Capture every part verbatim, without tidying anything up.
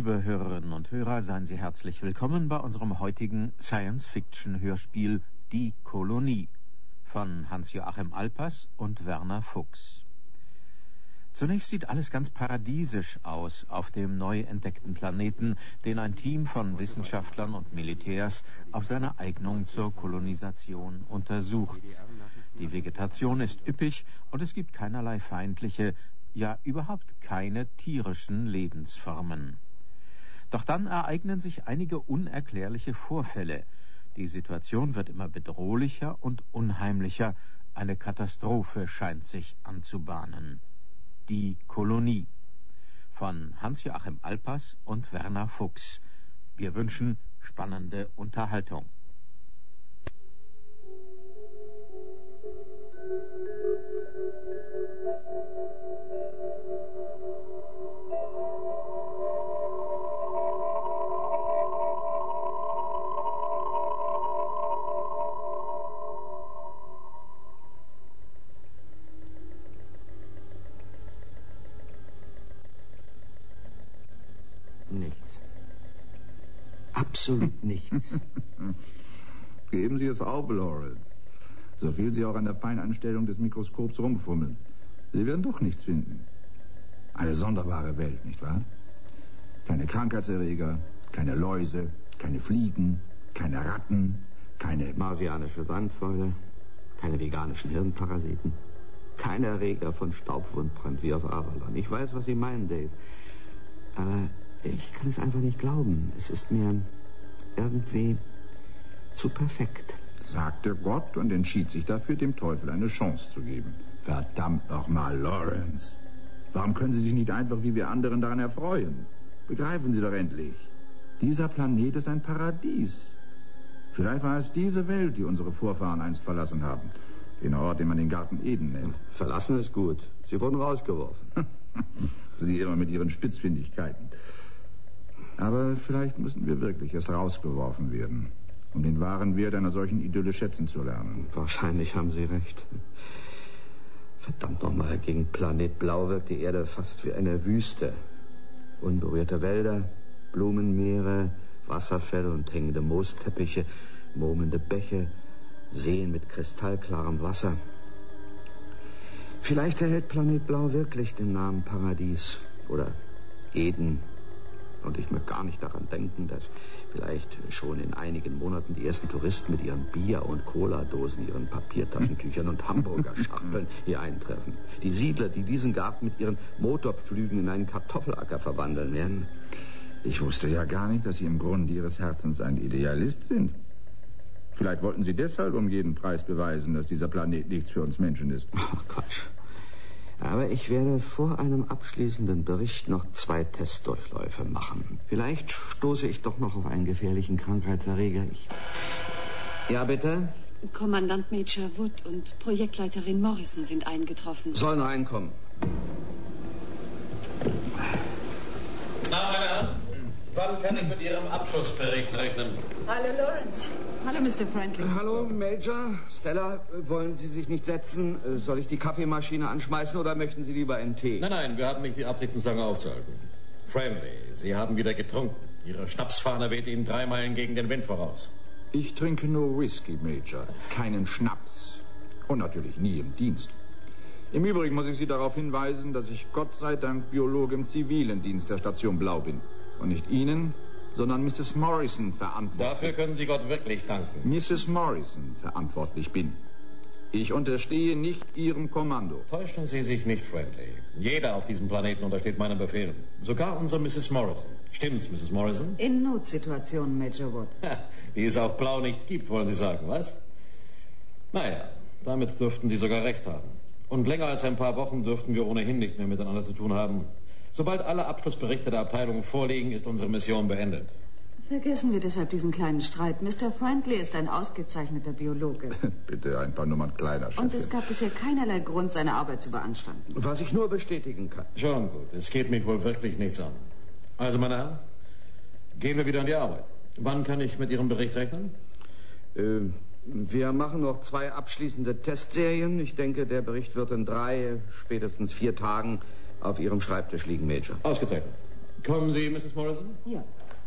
Liebe Hörerinnen und Hörer, seien Sie herzlich willkommen bei unserem heutigen Science-Fiction-Hörspiel Die Kolonie von Hans-Joachim Alpers und Werner Fuchs. Zunächst sieht alles ganz paradiesisch aus auf dem neu entdeckten Planeten, den ein Team von Wissenschaftlern und Militärs auf seine Eignung zur Kolonisation untersucht. Die Vegetation ist üppig und es gibt keinerlei feindliche, ja überhaupt keine tierischen Lebensformen. Doch dann ereignen sich einige unerklärliche Vorfälle. Die Situation wird immer bedrohlicher und unheimlicher. Eine Katastrophe scheint sich anzubahnen. Die Kolonie von Hans-Joachim Alpers und Werner Fuchs. Wir wünschen spannende Unterhaltung. Nichts. Absolut nichts. Geben Sie es auf, Lawrence. So viel Sie auch an der Feinanstellung des Mikroskops rumfummeln. Sie werden doch nichts finden. Eine sonderbare Welt, nicht wahr? Keine Krankheitserreger, keine Läuse, keine Fliegen, keine Ratten, keine Marsianische Sandfäule, keine veganischen Hirnparasiten, keine Erreger von Staubwundbrand wie auf Avalon. Ich weiß, was Sie meinen, Dave. Aber ich kann es einfach nicht glauben. Es ist mir irgendwie zu perfekt. Sagte Gott und entschied sich dafür, dem Teufel eine Chance zu geben. Verdammt nochmal, Lawrence. Warum können Sie sich nicht einfach wie wir anderen daran erfreuen? Begreifen Sie doch endlich. Dieser Planet ist ein Paradies. Vielleicht war es diese Welt, die unsere Vorfahren einst verlassen haben. Den Ort, den man den Garten Eden nennt. Verlassen ist gut. Sie wurden rausgeworfen. Sie immer mit Ihren Spitzfindigkeiten. Aber vielleicht müssen wir wirklich erst rausgeworfen werden, um den wahren Wert einer solchen Idylle schätzen zu lernen. Wahrscheinlich haben Sie recht. Verdammt nochmal, gegen Planet Blau wirkt die Erde fast wie eine Wüste. Unberührte Wälder, Blumenmeere, Wasserfälle und hängende Moosteppiche, murmelnde Bäche, Seen mit kristallklarem Wasser. Vielleicht erhält Planet Blau wirklich den Namen Paradies oder Eden. Und ich möchte gar nicht daran denken, dass vielleicht schon in einigen Monaten die ersten Touristen mit ihren Bier- und Cola-Dosen, ihren Papiertaschentüchern und Hamburger-Schachteln hier eintreffen. Die Siedler, die diesen Garten mit ihren Motorpflügen in einen Kartoffelacker verwandeln werden. Ich wusste ja gar nicht, dass Sie im Grunde Ihres Herzens ein Idealist sind. Vielleicht wollten Sie deshalb um jeden Preis beweisen, dass dieser Planet nichts für uns Menschen ist. Ach, Quatsch. Aber ich werde vor einem abschließenden Bericht noch zwei Testdurchläufe machen. Vielleicht stoße ich doch noch auf einen gefährlichen Krankheitserreger. Ich... Ja, bitte? Kommandant Major Wood und Projektleiterin Morrison sind eingetroffen. Sollen reinkommen. Na, meine Herren, wann kann ich mit Ihrem Abschlussbericht rechnen? Hallo, Lawrence. Hallo, Mister Franklin. Hallo, Major. Stella, wollen Sie sich nicht setzen? Soll ich die Kaffeemaschine anschmeißen oder möchten Sie lieber einen Tee? Nein, nein, wir haben nicht die Absicht, uns lange aufzuhalten. Friendly, Sie haben wieder getrunken. Ihre Schnapsfahne weht Ihnen drei Meilen gegen den Wind voraus. Ich trinke nur Whisky, Major. Keinen Schnaps. Und natürlich nie im Dienst. Im Übrigen muss ich Sie darauf hinweisen, dass ich Gott sei Dank Biologe im zivilen Dienst der Station Blau bin. Und nicht Ihnen, sondern Misses Morrison verantwortlich. Dafür können Sie Gott wirklich danken. Misses Morrison verantwortlich bin. Ich unterstehe nicht Ihrem Kommando. Täuschen Sie sich nicht, Friendly. Jeder auf diesem Planeten untersteht meinen Befehlen. Sogar unsere Misses Morrison. Stimmt's, Misses Morrison? In Notsituationen, Major Wood. Ha, die es auf Blau nicht gibt, wollen Sie sagen, was? Naja, damit dürften Sie sogar recht haben. Und länger als ein paar Wochen dürften wir ohnehin nicht mehr miteinander zu tun haben. Sobald alle Abschlussberichte der Abteilung vorliegen, ist unsere Mission beendet. Vergessen wir deshalb diesen kleinen Streit. Mister Friendly ist ein ausgezeichneter Biologe. Bitte ein paar Nummern kleiner, Chefin. Und es gab bisher keinerlei Grund, seine Arbeit zu beanstanden. Was ich nur bestätigen kann. Schon gut, es geht mich wohl wirklich nichts an. Also, meine Herren, gehen wir wieder an die Arbeit. Wann kann ich mit Ihrem Bericht rechnen? Äh, wir machen noch zwei abschließende Testserien. Ich denke, der Bericht wird in drei, spätestens vier Tagen auf Ihrem Schreibtisch liegen, Major. Ausgezeichnet. Kommen Sie, Misses Morrison? Ja.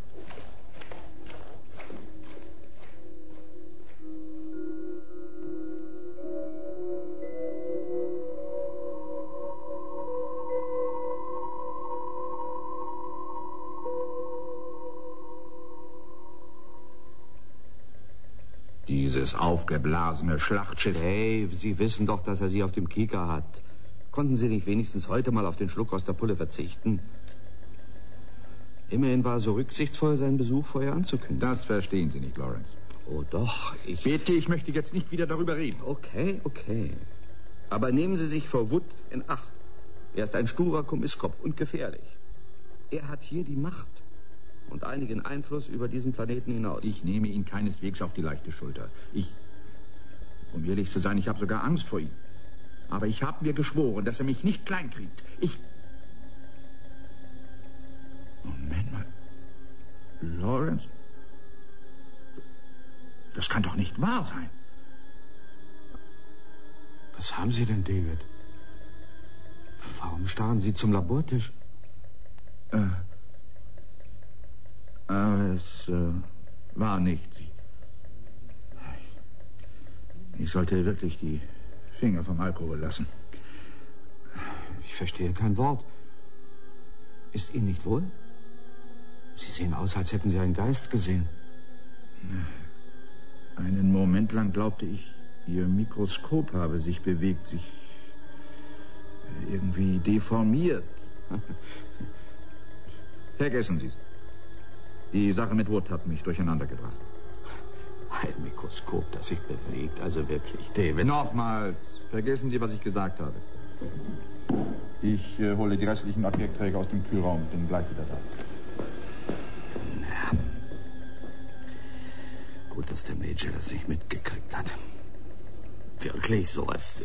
Dieses aufgeblasene Schlachtschiff. Hey, Sie wissen doch, dass er Sie auf dem Kieker hat. Konnten Sie nicht wenigstens heute mal auf den Schluck aus der Pulle verzichten? Immerhin war er so rücksichtsvoll, seinen Besuch vorher anzukündigen. Das verstehen Sie nicht, Lawrence. Oh doch, ich... Bitte, ich möchte jetzt nicht wieder darüber reden. Okay, okay. Aber nehmen Sie sich vor Wood in Acht. Er ist ein sturer Kommisskopf und gefährlich. Er hat hier die Macht und einigen Einfluss über diesen Planeten hinaus. Ich nehme ihn keineswegs auf die leichte Schulter. Ich, um ehrlich zu sein, ich habe sogar Angst vor ihm. Aber ich habe mir geschworen, dass er mich nicht kleinkriegt. Ich... Moment mal. Lawrence? Das kann doch nicht wahr sein. Was haben Sie denn, David? Warum starren Sie zum Labortisch? Äh... Aber es äh, war nichts. Ich sollte wirklich die Finger vom Alkohol lassen. Ich verstehe kein Wort. Ist Ihnen nicht wohl? Sie sehen aus, als hätten Sie einen Geist gesehen. Einen Moment lang glaubte ich, Ihr Mikroskop habe sich bewegt, sich irgendwie deformiert. Vergessen Sie es. Die Sache mit Wood hat mich durcheinander gebracht. Ein Mikroskop, das sich bewegt, also wirklich, David. Nochmals, vergessen Sie, was ich gesagt habe. Ich äh, hole die restlichen Abwürgträger aus dem Kühlraum und bin gleich wieder da. Na, gut, dass der Major das nicht mitgekriegt hat. Wirklich sowas.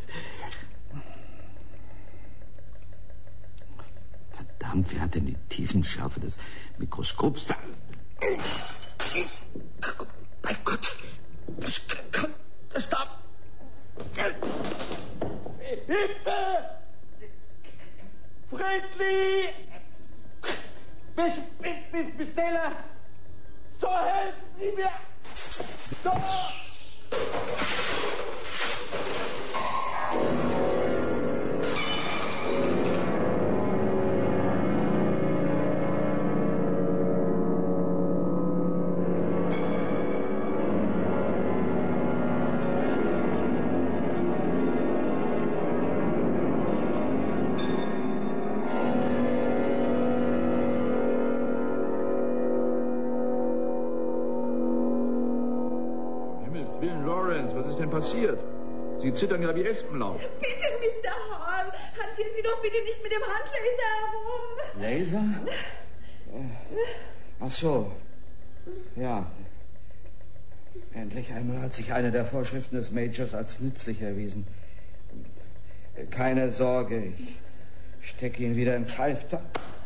Verdammt, wer hat denn die Tiefenschärfe des Mikroskops da? Mein Gott, das kann, das darf... Hilfe! Friendly! Miss, Miss, Miss Taylor! So helfen Sie mir! So! Passiert? Sie zittern ja wie Espenlaub. Bitte, Mister Hall, hantieren Sie doch bitte nicht mit dem Handlaser herum. Laser? Ach so. Ja. Endlich einmal hat sich eine der Vorschriften des Majors als nützlich erwiesen. Keine Sorge, ich stecke ihn wieder ins Halfter.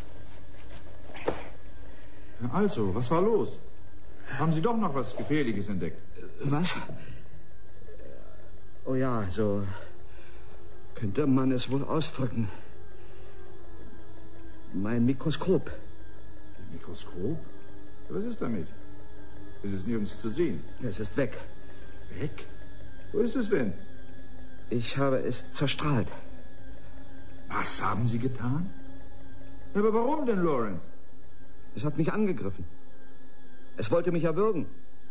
Also, was war los? Haben Sie doch noch was Gefährliches entdeckt? Was? Oh ja, so könnte man es wohl ausdrücken. Mein Mikroskop. Ihr Mikroskop? Was ist damit? Es ist nirgends zu sehen. Es ist weg. Weg? Wo ist es denn? Ich habe es zerstrahlt. Was haben Sie getan? Aber warum denn, Lawrence? Es hat mich angegriffen. Es wollte mich erwürgen.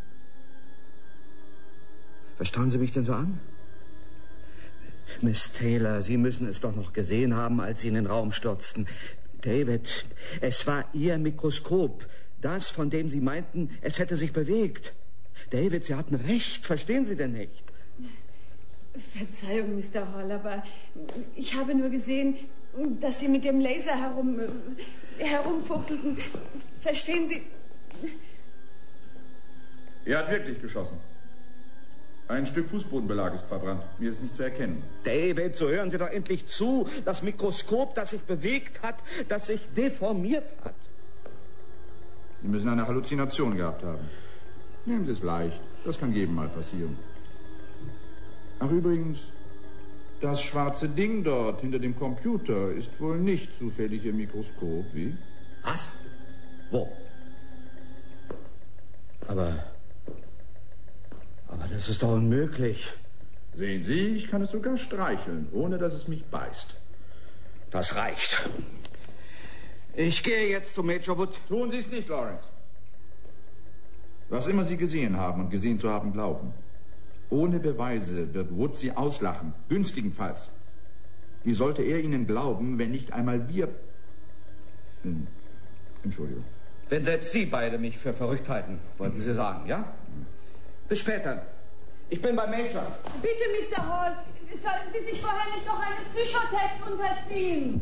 Verstauen Sie mich denn so an? Miss Taylor, Sie müssen es doch noch gesehen haben, als Sie in den Raum stürzten. David, es war Ihr Mikroskop. Das, von dem Sie meinten, es hätte sich bewegt. David, Sie hatten recht. Verstehen Sie denn nicht? Verzeihung, Mister Hall, aber ich habe nur gesehen, dass Sie mit dem Laser herum, herumfuchtelten. Verstehen Sie? Er hat wirklich geschossen. Ein Stück Fußbodenbelag ist verbrannt. Mir ist nicht zu erkennen. David, so hören Sie doch endlich zu. Das Mikroskop, das sich bewegt hat, das sich deformiert hat. Sie müssen eine Halluzination gehabt haben. Nehmen Sie es leicht. Das kann jedem mal passieren. Ach, übrigens, das schwarze Ding dort hinter dem Computer ist wohl nicht zufällig Ihr Mikroskop, wie? Was? Wo? Aber... Aber das ist doch unmöglich. Sehen Sie, ich kann es sogar streicheln, ohne dass es mich beißt. Das reicht. Ich gehe jetzt zu Major Wood. Tun Sie es nicht, Lawrence. Was immer Sie gesehen haben und gesehen zu haben glauben. Ohne Beweise wird Wood Sie auslachen, günstigenfalls. Wie sollte er Ihnen glauben, wenn nicht einmal wir... Hm. Entschuldigung. Wenn selbst Sie beide mich für verrückt halten, wollten Sie sagen, ja? Bis später. Ich bin bei Major. Bitte, Mister Hall, sollten Sie sich vorher nicht noch einem Psychotest unterziehen?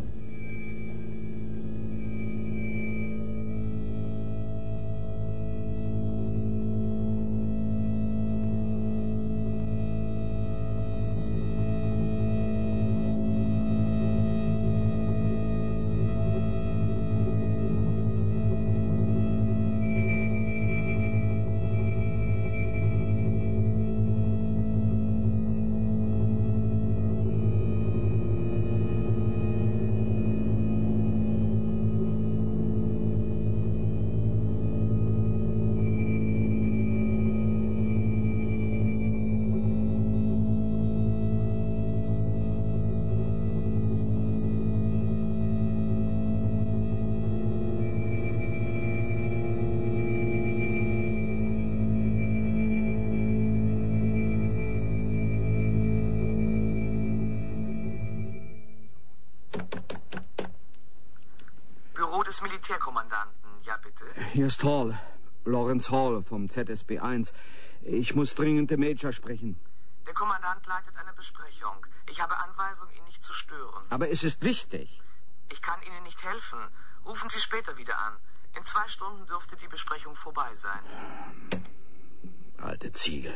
des Militärkommandanten, ja bitte. Hier ist Hall, Lawrence Hall vom Z S B eins. Ich muss dringend den Major sprechen. Der Kommandant leitet eine Besprechung. Ich habe Anweisung, ihn nicht zu stören. Aber es ist wichtig. Ich kann Ihnen nicht helfen. Rufen Sie später wieder an. In zwei Stunden dürfte die Besprechung vorbei sein. Alte Ziege.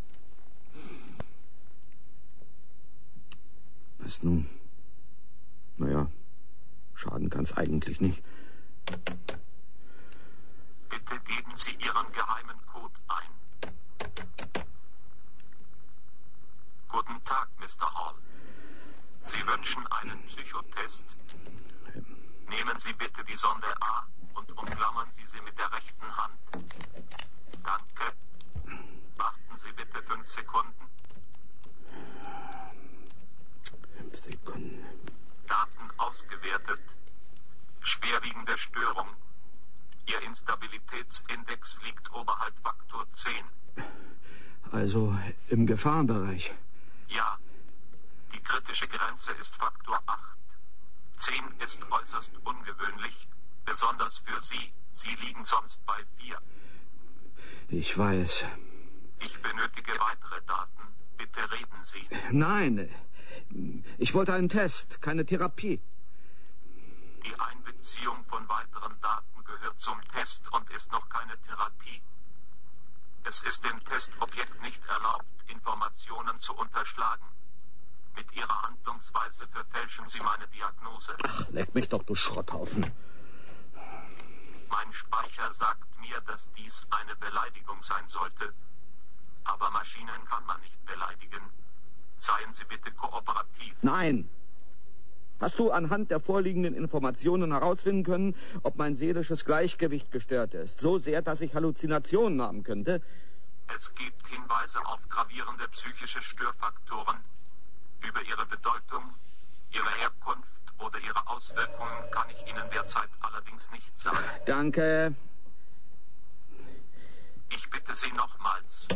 Was nun? Naja, schaden kann's eigentlich nicht. Bitte geben Sie Ihren geheimen Code ein. Guten Tag, Mister Hall. Sie wünschen einen Psychotest? Nehmen Sie bitte die Sonde A und umklammern Sie sie mit der rechten Hand. Danke. Warten Sie bitte fünf Sekunden. Fünf Sekunden. Daten ausgewertet. Schwerwiegende Störung. Ihr Instabilitätsindex liegt oberhalb Faktor zehn. Also im Gefahrenbereich. Ja. Die kritische Grenze ist Faktor acht. zehn ist äußerst ungewöhnlich, besonders für Sie. Sie liegen sonst bei vier. Ich weiß. Ich benötige weitere Daten. Bitte reden Sie. Nein, ich wollte einen Test, keine Therapie. Die Einbeziehung von weiteren Daten gehört zum Test und ist noch keine Therapie. Es ist dem Testobjekt nicht erlaubt, Informationen zu unterschlagen. Mit Ihrer Handlungsweise verfälschen Sie meine Diagnose. Ach, leck mich doch, du Schrotthaufen. Mein Speicher sagt mir, dass dies eine Beleidigung sein sollte. Aber Maschinen kann man nicht beleidigen. Seien Sie bitte kooperativ. Nein. Hast du anhand der vorliegenden Informationen herausfinden können, ob mein seelisches Gleichgewicht gestört ist? So sehr, dass ich Halluzinationen haben könnte? Es gibt Hinweise auf gravierende psychische Störfaktoren. Über ihre Bedeutung, ihre Herkunft oder ihre Auswirkungen kann ich Ihnen derzeit allerdings nicht sagen. Danke. Ich bitte Sie nochmals.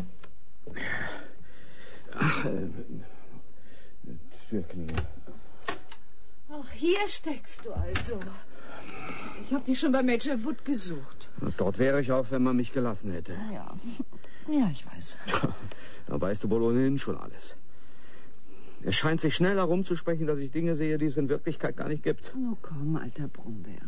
Ach, äh, Türknie. Ach, hier steckst du also. Ich habe dich schon bei Major Wood gesucht. Dort wäre ich auch, wenn man mich gelassen hätte. Ja, ja, ich weiß. Da weißt du wohl ohnehin schon alles. Es scheint sich schnell herumzusprechen, dass ich Dinge sehe, die es in Wirklichkeit gar nicht gibt. Oh, komm, alter Brombeer.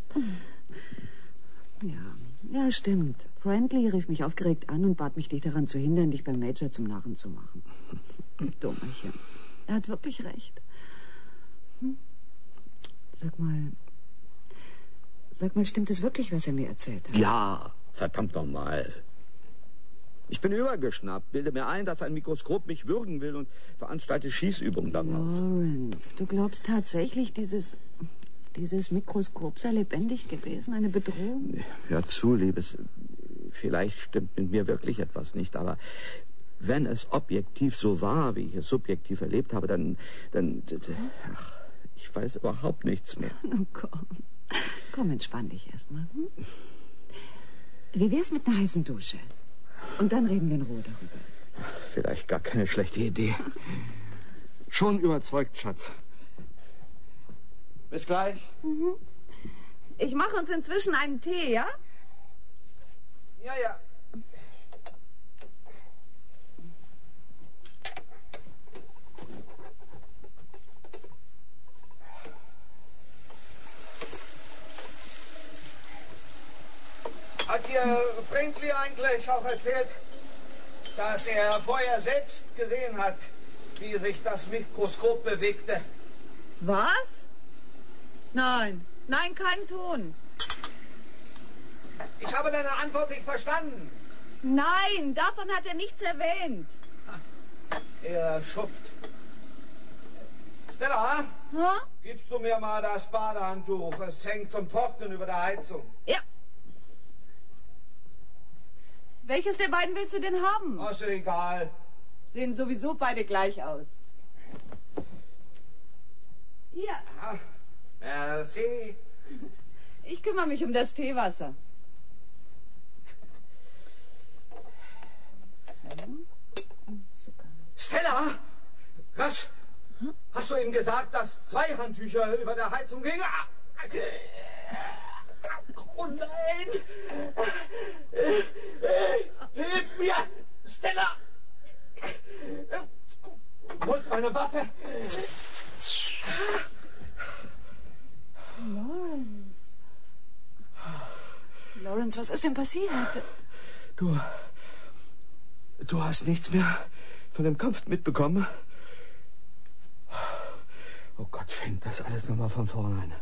Ja, ja, stimmt. Friendly rief mich aufgeregt an und bat mich, dich daran zu hindern, dich beim Major zum Narren zu machen. Dummerchen. Er hat wirklich recht. Hm? Sag mal, sag mal, stimmt es wirklich, was er mir erzählt hat? Ja, verdammt nochmal. Ich bin übergeschnappt, bilde mir ein, dass ein Mikroskop mich würgen will und veranstalte Schießübungen darauf. Lawrence, du glaubst tatsächlich, dieses, Dieses Mikroskop sei lebendig gewesen, eine Bedrohung. Hör zu, Liebes. Vielleicht stimmt mit mir wirklich etwas nicht, aber wenn es objektiv so war, wie ich es subjektiv erlebt habe, dann... dann ach, ich weiß überhaupt nichts mehr. Nun komm. Komm, entspann dich erstmal. Hm? Wie wär's mit einer heißen Dusche? Und dann reden wir in Ruhe darüber. Vielleicht gar keine schlechte Idee. Schon überzeugt, Schatz. Bis gleich. Mhm. Ich mache uns inzwischen einen Tee, ja? Ja, ja. Hat dir Friendly eigentlich auch erzählt, dass er vorher selbst gesehen hat, wie sich das Mikroskop bewegte? Was? Nein, nein, kein Ton. Ich habe deine Antwort nicht verstanden. Nein, davon hat er nichts erwähnt. Er Schuft. Stella, Hm? gibst du mir mal das Badehandtuch? Es hängt zum Trocknen über der Heizung. Ja. Welches der beiden willst du denn haben? Ach, ist egal. Sehen sowieso beide gleich aus. Hier, Ah, merci. ich kümmere mich um das Teewasser. Stella! Rasch! Hast du ihm gesagt, dass zwei Handtücher über der Heizung gingen? Ah, Oh nein! Hilf mir! Stella! Wo ist meine Waffe? Lawrence. Lawrence, was ist denn passiert? Du... Du hast nichts mehr von dem Kampf mitbekommen? Oh Gott, fängt das alles nochmal von vorne an.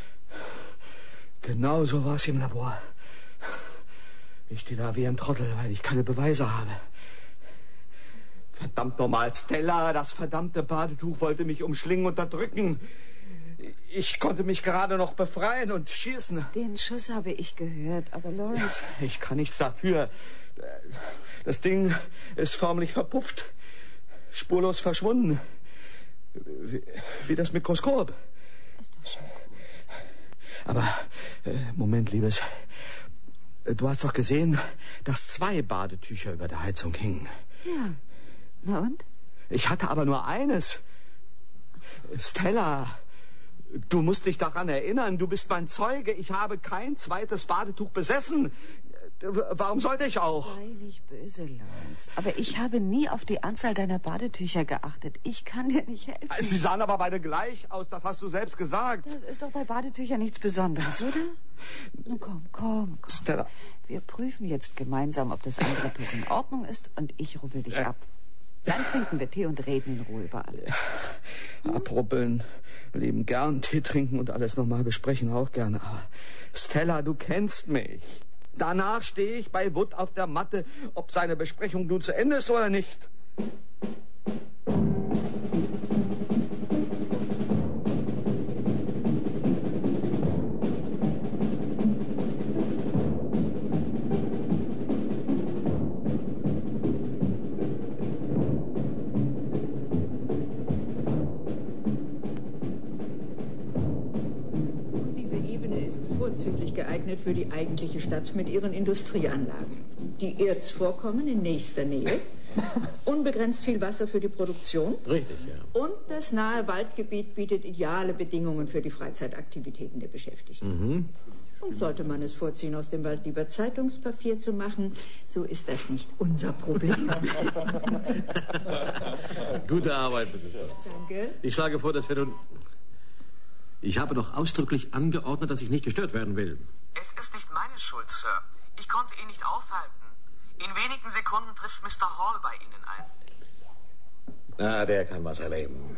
Genau so war es im Labor. Ich stehe da wie ein Trottel, weil ich keine Beweise habe. Verdammt nochmal, Stella, das verdammte Badetuch wollte mich umschlingen und erdrücken. Ich konnte mich gerade noch befreien und schießen. Den Schuss habe ich gehört, aber Lawrence... Ich kann nichts dafür. Das Ding ist förmlich verpufft. Spurlos verschwunden. Wie, wie das Mikroskop. Ist doch schon gut. Aber, äh, Moment, Liebes. Du hast doch gesehen, dass zwei Badetücher über der Heizung hingen. Ja. Na und? Ich hatte aber nur eines. Stella, du musst dich daran erinnern, du bist mein Zeuge. Ich habe kein zweites Badetuch besessen. Warum sollte ich auch? Sei nicht böse, Lawrence. Aber ich habe nie auf die Anzahl deiner Badetücher geachtet. Ich kann dir nicht helfen. Sie sahen aber beide gleich aus, das hast du selbst gesagt. Das ist doch bei Badetüchern nichts Besonderes, oder? Nun komm, komm, komm. Stella. Wir prüfen jetzt gemeinsam, ob das andere Tuch in Ordnung ist und ich rubbel dich ab. Dann trinken wir Tee und reden in Ruhe über alles. Abrubbeln, lieben gern, Tee trinken und alles nochmal besprechen auch gerne. Aber Stella, du kennst mich. Danach stehe ich bei Wood auf der Matte, ob seine Besprechung nun zu Ende ist oder nicht. Vorzüglich geeignet für die eigentliche Stadt mit ihren Industrieanlagen. Die Erzvorkommen in nächster Nähe, unbegrenzt viel Wasser für die Produktion. Richtig, ja. Und das nahe Waldgebiet bietet ideale Bedingungen für die Freizeitaktivitäten der Beschäftigten. Mhm. Und sollte man es vorziehen, aus dem Wald lieber Zeitungspapier zu machen, so ist das nicht unser Problem. Gute Arbeit, Misses Burns. Danke. Ich schlage vor, dass wir nun... Ich habe doch ausdrücklich angeordnet, dass ich nicht gestört werden will. Es ist nicht meine Schuld, Sir. Ich konnte ihn nicht aufhalten. In wenigen Sekunden trifft Mister Hall bei Ihnen ein. Na, der kann was erleben.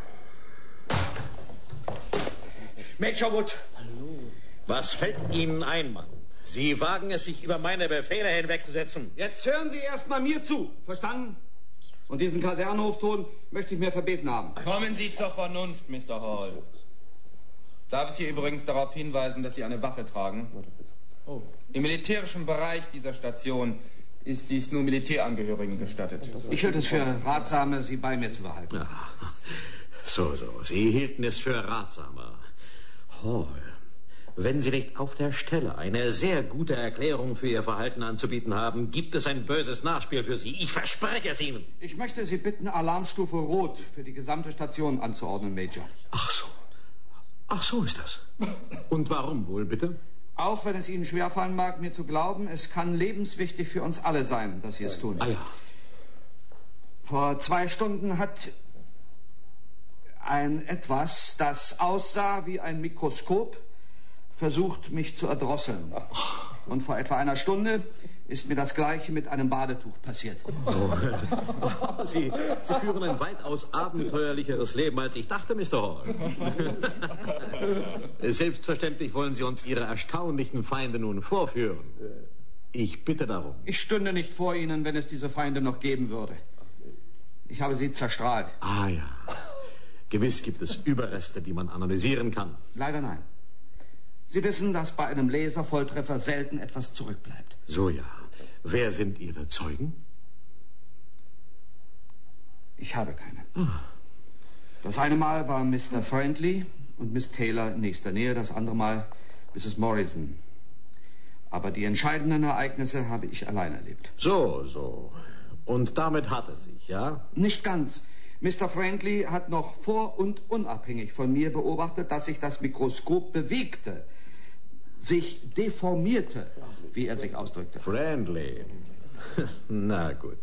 Major Wood. Hallo. Was fällt Ihnen ein, Mann? Sie wagen es, sich über meine Befehle hinwegzusetzen. Jetzt hören Sie erst mal mir zu. Verstanden? Und diesen Kasernenhofton möchte ich mir verbeten haben. Kommen Sie zur Vernunft, Mister Hall. Darf ich Sie übrigens darauf hinweisen, dass Sie eine Waffe tragen? Oh. Im militärischen Bereich dieser Station ist dies nur Militärangehörigen gestattet. Ich hielt es für ratsamer, Sie bei mir zu behalten. Ja. So, so. Sie hielten es für ratsamer. Hall, wenn Sie nicht auf der Stelle eine sehr gute Erklärung für Ihr Verhalten anzubieten haben, gibt es ein böses Nachspiel für Sie. Ich verspreche es Ihnen. Ich möchte Sie bitten, Alarmstufe Rot für die gesamte Station anzuordnen, Major. Ach so. Ach, so ist das. Und warum wohl, bitte? Auch wenn es Ihnen schwerfallen mag, mir zu glauben, es kann lebenswichtig für uns alle sein, dass Sie es tun. Ah ja. Vor zwei Stunden hat ein Etwas, das aussah wie ein Mikroskop, versucht, mich zu erdrosseln. Und vor etwa einer Stunde ist mir das Gleiche mit einem Badetuch passiert. Oh. Sie, Sie führen ein weitaus abenteuerlicheres Leben, als ich dachte, Mister Hall. Selbstverständlich wollen Sie uns Ihre erstaunlichen Feinde nun vorführen. Ich bitte darum. Ich stünde nicht vor Ihnen, wenn es diese Feinde noch geben würde. Ich habe sie zerstrahlt. Ah ja. Gewiss gibt es Überreste, die man analysieren kann. Leider nein. Sie wissen, dass bei einem Laservolltreffer selten etwas zurückbleibt. So ja. Wer sind Ihre Zeugen? Ich habe keine. Ah. Das eine Mal war Mister Friendly und Miss Taylor in nächster Nähe, das andere Mal Misses Morrison. Aber die entscheidenden Ereignisse habe ich allein erlebt. So, so. Und damit hat es sich, ja? Nicht ganz. Mister Friendly hat noch vor- und unabhängig von mir beobachtet, dass sich das Mikroskop bewegte, sich deformierte, wie er sich ausdrückte. Friendly. Na gut.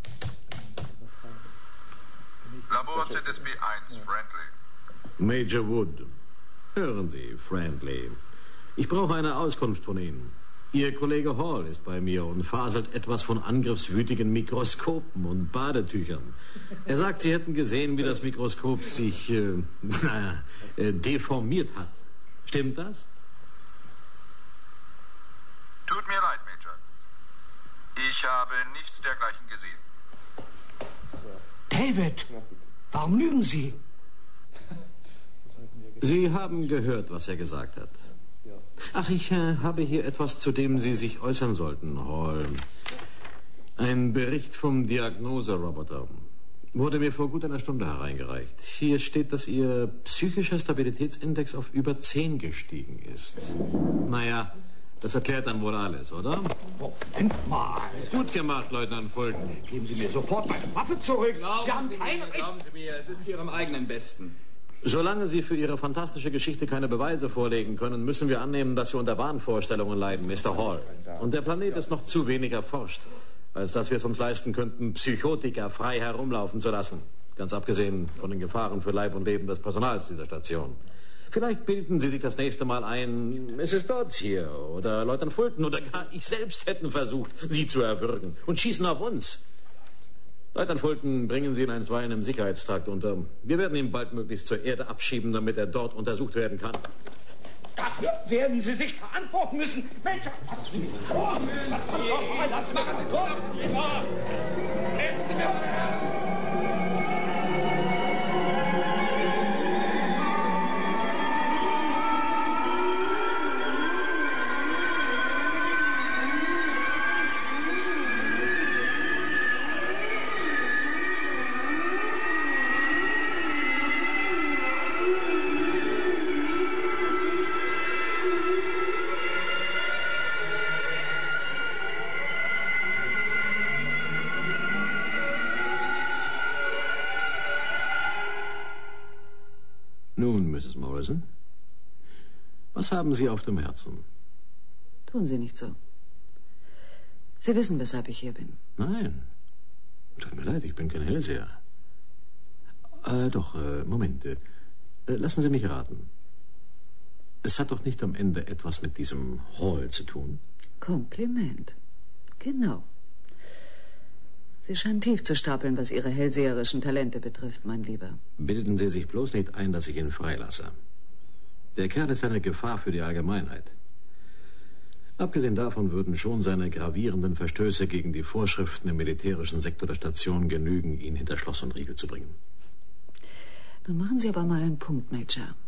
Labor Z S B eins, Friendly. Major Wood. Hören Sie, Friendly. Ich brauche eine Auskunft von Ihnen. Ihr Kollege Hall ist bei mir und faselt etwas von angriffswütigen Mikroskopen und Badetüchern. Er sagt, Sie hätten gesehen, wie das Mikroskop sich äh, naja, äh, deformiert hat. Stimmt das? Tut mir leid, Major. Ich habe nichts dergleichen gesehen. David, warum lügen Sie? Sie haben gehört, was er gesagt hat. Ach, ich äh, habe hier etwas, zu dem Sie sich äußern sollten, Hall. Ein Bericht vom Diagnoseroboter. Wurde mir vor gut einer Stunde hereingereicht. Hier steht, dass Ihr psychischer Stabilitätsindex auf über zehn gestiegen ist. Naja, das erklärt dann wohl alles, oder? Moment mal. Gut gemacht, Leutnant Fulton. Geben Sie mir sofort meine Waffe zurück. Glauben Sie haben Sie keine mir, glauben Sie mir, es ist zu Ihrem eigenen Besten. Solange Sie für Ihre fantastische Geschichte keine Beweise vorlegen können, müssen wir annehmen, dass Sie unter Wahnvorstellungen leiden, Mister Hall. Und der Planet ist noch zu wenig erforscht, als dass wir es uns leisten könnten, Psychotiker frei herumlaufen zu lassen. Ganz abgesehen von den Gefahren für Leib und Leben des Personals dieser Station. Vielleicht bilden Sie sich das nächste Mal ein, Misses Dodds hier oder Leutnant Fulton oder gar ich selbst hätten versucht, Sie zu erwürgen und schießen auf uns. Leutnant Fulton bringen Sie ihn einstweilen im Sicherheitstrakt unter. Wir werden ihn baldmöglichst zur Erde abschieben, damit er dort untersucht werden kann. Dafür werden Sie sich verantworten müssen. Mensch, was Sie vor? Was machen Sie vor? Helfen Sie mir! Nun, Misses Morrison, was haben Sie auf dem Herzen? Tun Sie nicht so. Sie wissen, weshalb ich hier bin. Nein, tut mir leid, ich bin kein Hellseher. Äh, doch, äh, Moment. Äh, lassen Sie mich raten. Es hat doch nicht am Ende etwas mit diesem Hall zu tun? Kompliment. Genau. Sie scheinen tief zu stapeln, was Ihre hellseherischen Talente betrifft, mein Lieber. Bilden Sie sich bloß nicht ein, dass ich ihn freilasse. Der Kerl ist eine Gefahr für die Allgemeinheit. Abgesehen davon würden schon seine gravierenden Verstöße gegen die Vorschriften im militärischen Sektor der Station genügen, ihn hinter Schloss und Riegel zu bringen. Nun machen Sie aber mal einen Punkt, Major.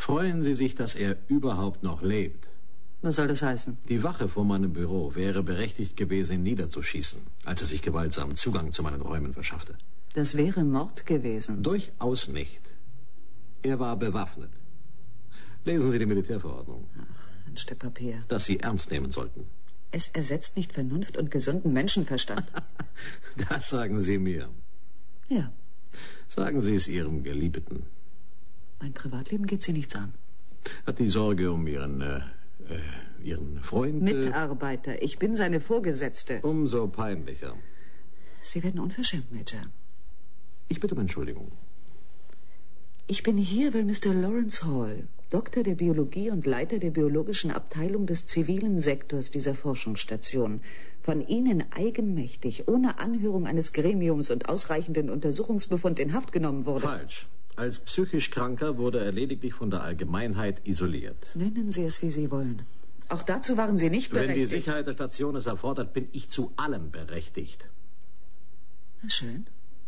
Freuen Sie sich, dass er überhaupt noch lebt. Was soll das heißen? Die Wache vor meinem Büro wäre berechtigt gewesen, ihn niederzuschießen, als er sich gewaltsam Zugang zu meinen Räumen verschaffte. Das wäre Mord gewesen. Durchaus nicht. Er war bewaffnet. Lesen Sie die Militärverordnung. Ach, ein Stück Papier. Das Sie ernst nehmen sollten. Es ersetzt nicht Vernunft und gesunden Menschenverstand. Das sagen Sie mir. Ja. Sagen Sie es Ihrem Geliebten. Mein Privatleben geht Sie nichts an. Hat die Sorge um Ihren, äh, äh, Ihren Freund... Äh, Mitarbeiter. Ich bin seine Vorgesetzte. Umso peinlicher. Sie werden unverschämt, Major. Ich bitte um Entschuldigung. Ich bin hier, weil Mister Lawrence Hall, Doktor der Biologie und Leiter der biologischen Abteilung des zivilen Sektors dieser Forschungsstation, von Ihnen eigenmächtig, ohne Anhörung eines Gremiums und ausreichenden Untersuchungsbefund in Haft genommen wurde. Falsch. Als psychisch Kranker wurde er lediglich von der Allgemeinheit isoliert. Nennen Sie es, wie Sie wollen. Auch dazu waren Sie nicht berechtigt. Wenn die Sicherheit der Station es erfordert, bin ich zu allem berechtigt. Na schön.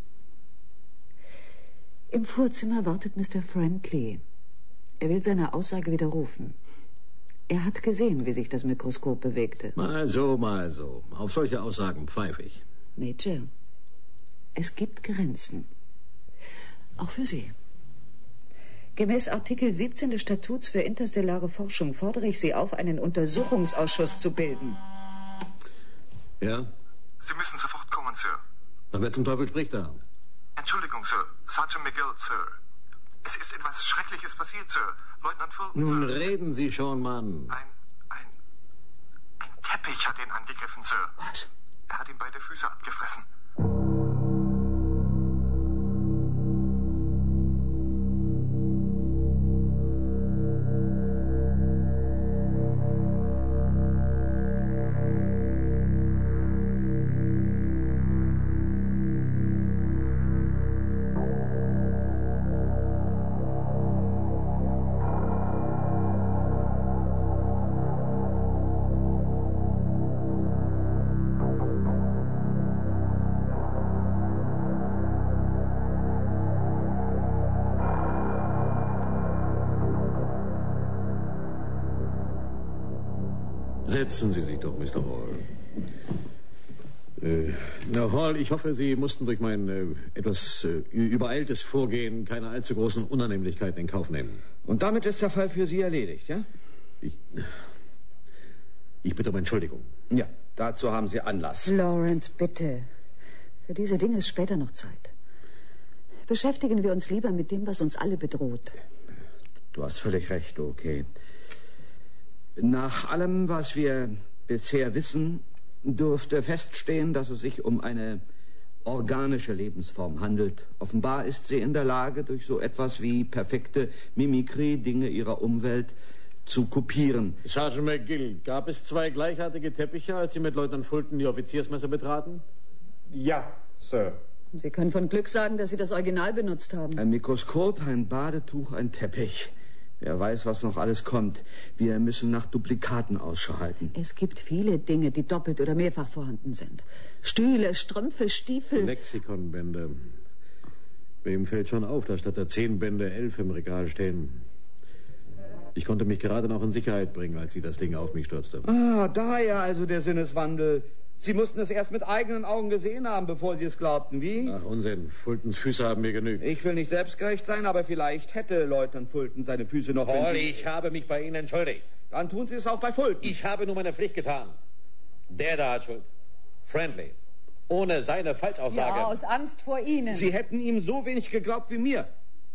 Im Vorzimmer wartet Mister Friendly. Er will seine Aussage widerrufen. Er hat gesehen, wie sich das Mikroskop bewegte. Mal so, mal so. Auf solche Aussagen pfeife ich. Major, es gibt Grenzen. Auch für Sie. Gemäß Artikel siebzehn des Statuts für interstellare Forschung fordere ich Sie auf, einen Untersuchungsausschuss zu bilden. Ja? Sie müssen sofort kommen, Sir. Na, wer zum Teufel spricht da? Entschuldigung, Sir. Sergeant McGill, Sir. Es ist etwas Schreckliches passiert, Sir. Leutnant Fulton, Nun Sir. reden Sie schon, Mann. Ein, ein, ein Teppich hat ihn angegriffen, Sir. Was? Er hat ihm beide Füße abgefressen. Setzen Sie sich doch, Mister Hall. Äh, na, Hall, ich hoffe, Sie mussten durch mein äh, etwas äh, übereiltes Vorgehen keine allzu großen Unannehmlichkeiten in Kauf nehmen. Und damit ist der Fall für Sie erledigt, ja? Ich, ich bitte um Entschuldigung. Ja, dazu haben Sie Anlass. Lawrence, bitte. Für diese Dinge ist später noch Zeit. Beschäftigen wir uns lieber mit dem, was uns alle bedroht. Du hast völlig recht, okay. Nach allem, was wir bisher wissen, dürfte feststehen, dass es sich um eine organische Lebensform handelt. Offenbar ist sie in der Lage, durch so etwas wie perfekte Mimikrie Dinge ihrer Umwelt zu kopieren. Sergeant McGill, gab es zwei gleichartige Teppiche, als Sie mit Leutnant Fulton die Offiziersmesse betraten? Ja, Sir. Sie können von Glück sagen, dass Sie das Original benutzt haben. Ein Mikroskop, ein Badetuch, ein Teppich. Wer weiß, was noch alles kommt. Wir müssen nach Duplikaten Ausschau halten. Es gibt viele Dinge, die doppelt oder mehrfach vorhanden sind. Stühle, Strümpfe, Stiefel. Lexikonbände. Wem fällt schon auf, dass statt der zehn Bände elf im Regal stehen? Ich konnte mich gerade noch in Sicherheit bringen, als sie das Ding auf mich stürzte. Ah, daher also der Sinneswandel. Sie mussten es erst mit eigenen Augen gesehen haben, bevor Sie es glaubten, wie? Ach, Unsinn. Fultons Füße haben mir genügt. Ich will nicht selbstgerecht sein, aber vielleicht hätte Leutnant Fulton seine Füße noch... Paul, ich habe mich bei Ihnen entschuldigt. Dann tun Sie es auch bei Fulton. Ich habe nur meine Pflicht getan. Der da hat Schuld. Friendly. Ohne seine Falschaussage. Ja, aus Angst vor Ihnen. Sie hätten ihm so wenig geglaubt wie mir.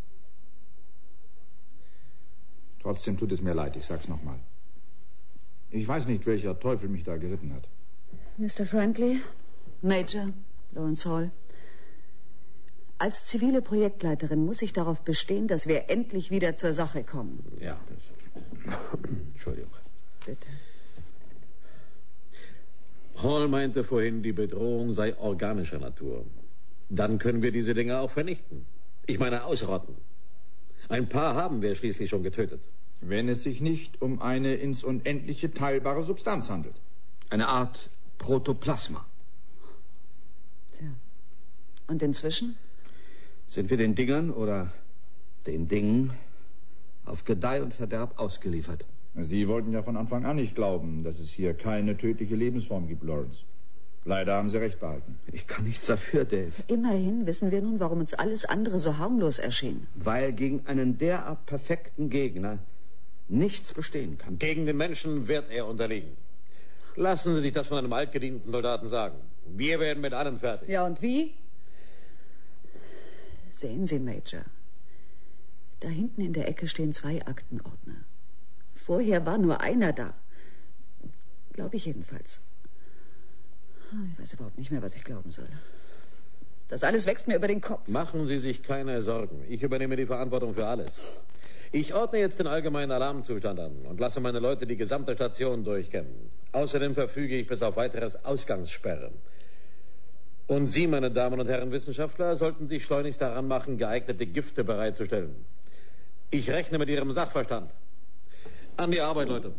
Trotzdem tut es mir leid, ich sag's nochmal. Ich weiß nicht, welcher Teufel mich da geritten hat. Mister Friendly, Major, Lawrence Hall. Als zivile Projektleiterin muss ich darauf bestehen, dass wir endlich wieder zur Sache kommen. Ja, das... Entschuldigung. Bitte. Hall meinte vorhin, die Bedrohung sei organischer Natur. Dann können wir diese Dinge auch vernichten. Ich meine ausrotten. Ein paar haben wir schließlich schon getötet. Wenn es sich nicht um eine ins Unendliche teilbare Substanz handelt. Eine Art Protoplasma. Tja. Und inzwischen? Sind wir den Dingern oder den Dingen Auf Gedeih und Verderb ausgeliefert. Sie wollten ja von Anfang an nicht glauben, dass es hier keine tödliche Lebensform gibt, Lawrence. Leider haben Sie recht behalten. Ich kann nichts dafür, Dave. Immerhin wissen wir nun, warum uns alles andere so harmlos erschien. Weil gegen einen derart perfekten Gegner nichts bestehen kann. Gegen den Menschen wird er unterliegen. Lassen Sie sich das von einem altgedienten Soldaten sagen. Wir werden mit allem fertig. Ja, und wie? Sehen Sie, Major. Da hinten in der Ecke stehen zwei Aktenordner. Vorher war nur einer da. Glaube ich jedenfalls. Ich weiß überhaupt nicht mehr, was ich glauben soll. Das alles wächst mir über den Kopf. Machen Sie sich keine Sorgen. Ich übernehme die Verantwortung für alles. Ich ordne jetzt den allgemeinen Alarmzustand an und lasse meine Leute die gesamte Station durchkämmen. Außerdem verfüge ich bis auf weiteres Ausgangssperren. Und Sie, meine Damen und Herren Wissenschaftler, sollten sich schleunigst daran machen, geeignete Gifte bereitzustellen. Ich rechne mit Ihrem Sachverstand. An die Arbeit, Leute.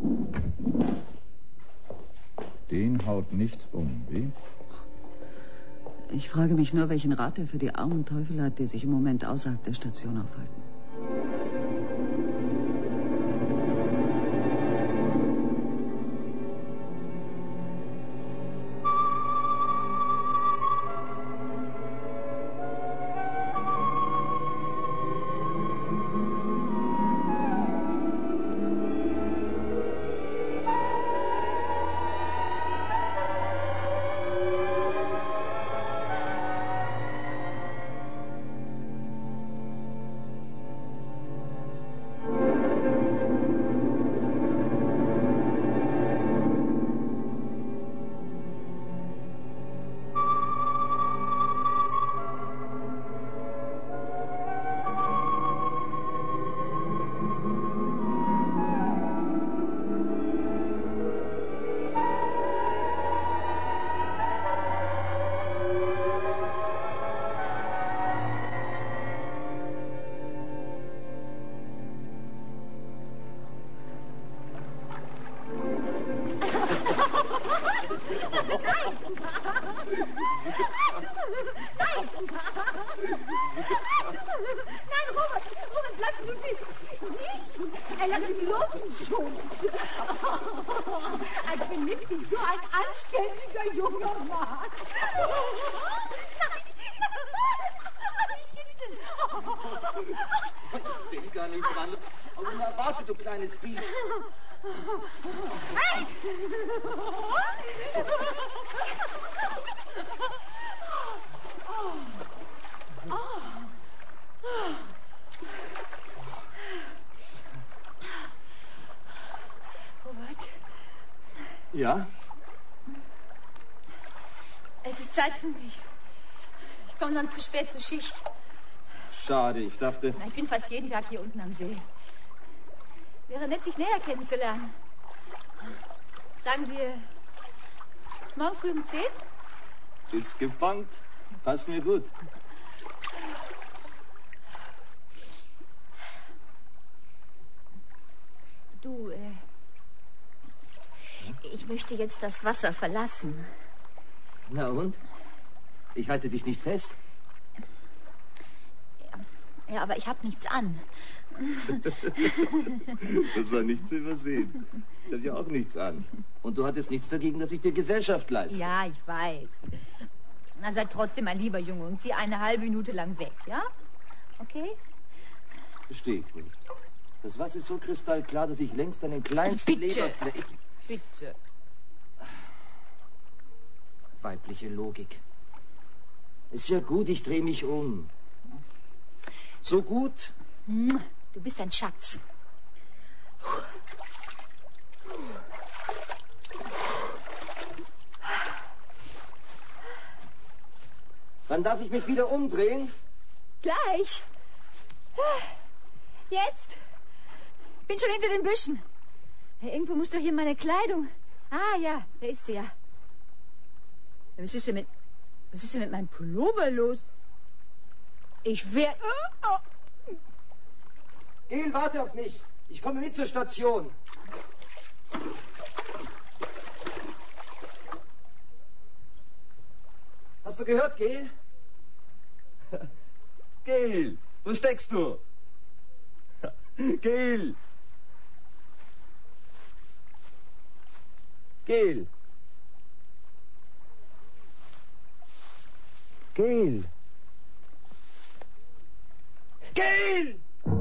Den haut nichts um, wie? Ich frage mich nur, welchen Rat er für die armen Teufel hat, die sich im Moment außerhalb der Station aufhalten. Nein, Robert, Robert, bleib du nicht. Nicht. Er lass mich los, schon. Als benimmt sich so ein anständiger junger Mann. Ich bin gar nicht dran. Aber na, warte, du kleines Biest. Hey! Oh. Oh. Robert? Ja? Es ist Zeit für mich. Ich komme sonst zu spät zur Schicht. Schade, ich dachte... Ich bin fast jeden Tag hier unten am See. Wäre nett, dich näher kennenzulernen. Sagen wir, ist morgen früh um zehn? Ist gebankt. Passt mir gut. Du, äh, ich möchte jetzt das Wasser verlassen. Na und? Ich halte dich nicht fest. Ja, ja, aber ich habe nichts an. Das war nicht zu übersehen. Ich hatte ja auch nichts an. Und du hattest nichts dagegen, dass ich dir Gesellschaft leiste. Ja, ich weiß. Na, sei trotzdem ein lieber Junge und zieh eine halbe Minute lang weg, ja? Okay? Verstehe ich nicht. Das Wasser ist so kristallklar, dass ich längst einen kleinsten Bitte. Leberfleck... Bitte. Weibliche Logik. Ist ja gut, ich drehe mich um. So gut? Du bist ein Schatz. Wann darf ich mich wieder umdrehen? Gleich. Jetzt. Bin schon hinter den Büschen. Irgendwo muss doch hier meine Kleidung. Ah ja, da ist sie ja. Was ist denn mit, was ist denn mit meinem Pullover los? Ich werde... Oh, oh. Gail, warte auf mich. Ich komme mit zur Station. Hast du gehört, Gail? Gail, wo steckst du? Gail! Gail! Gail! Gail!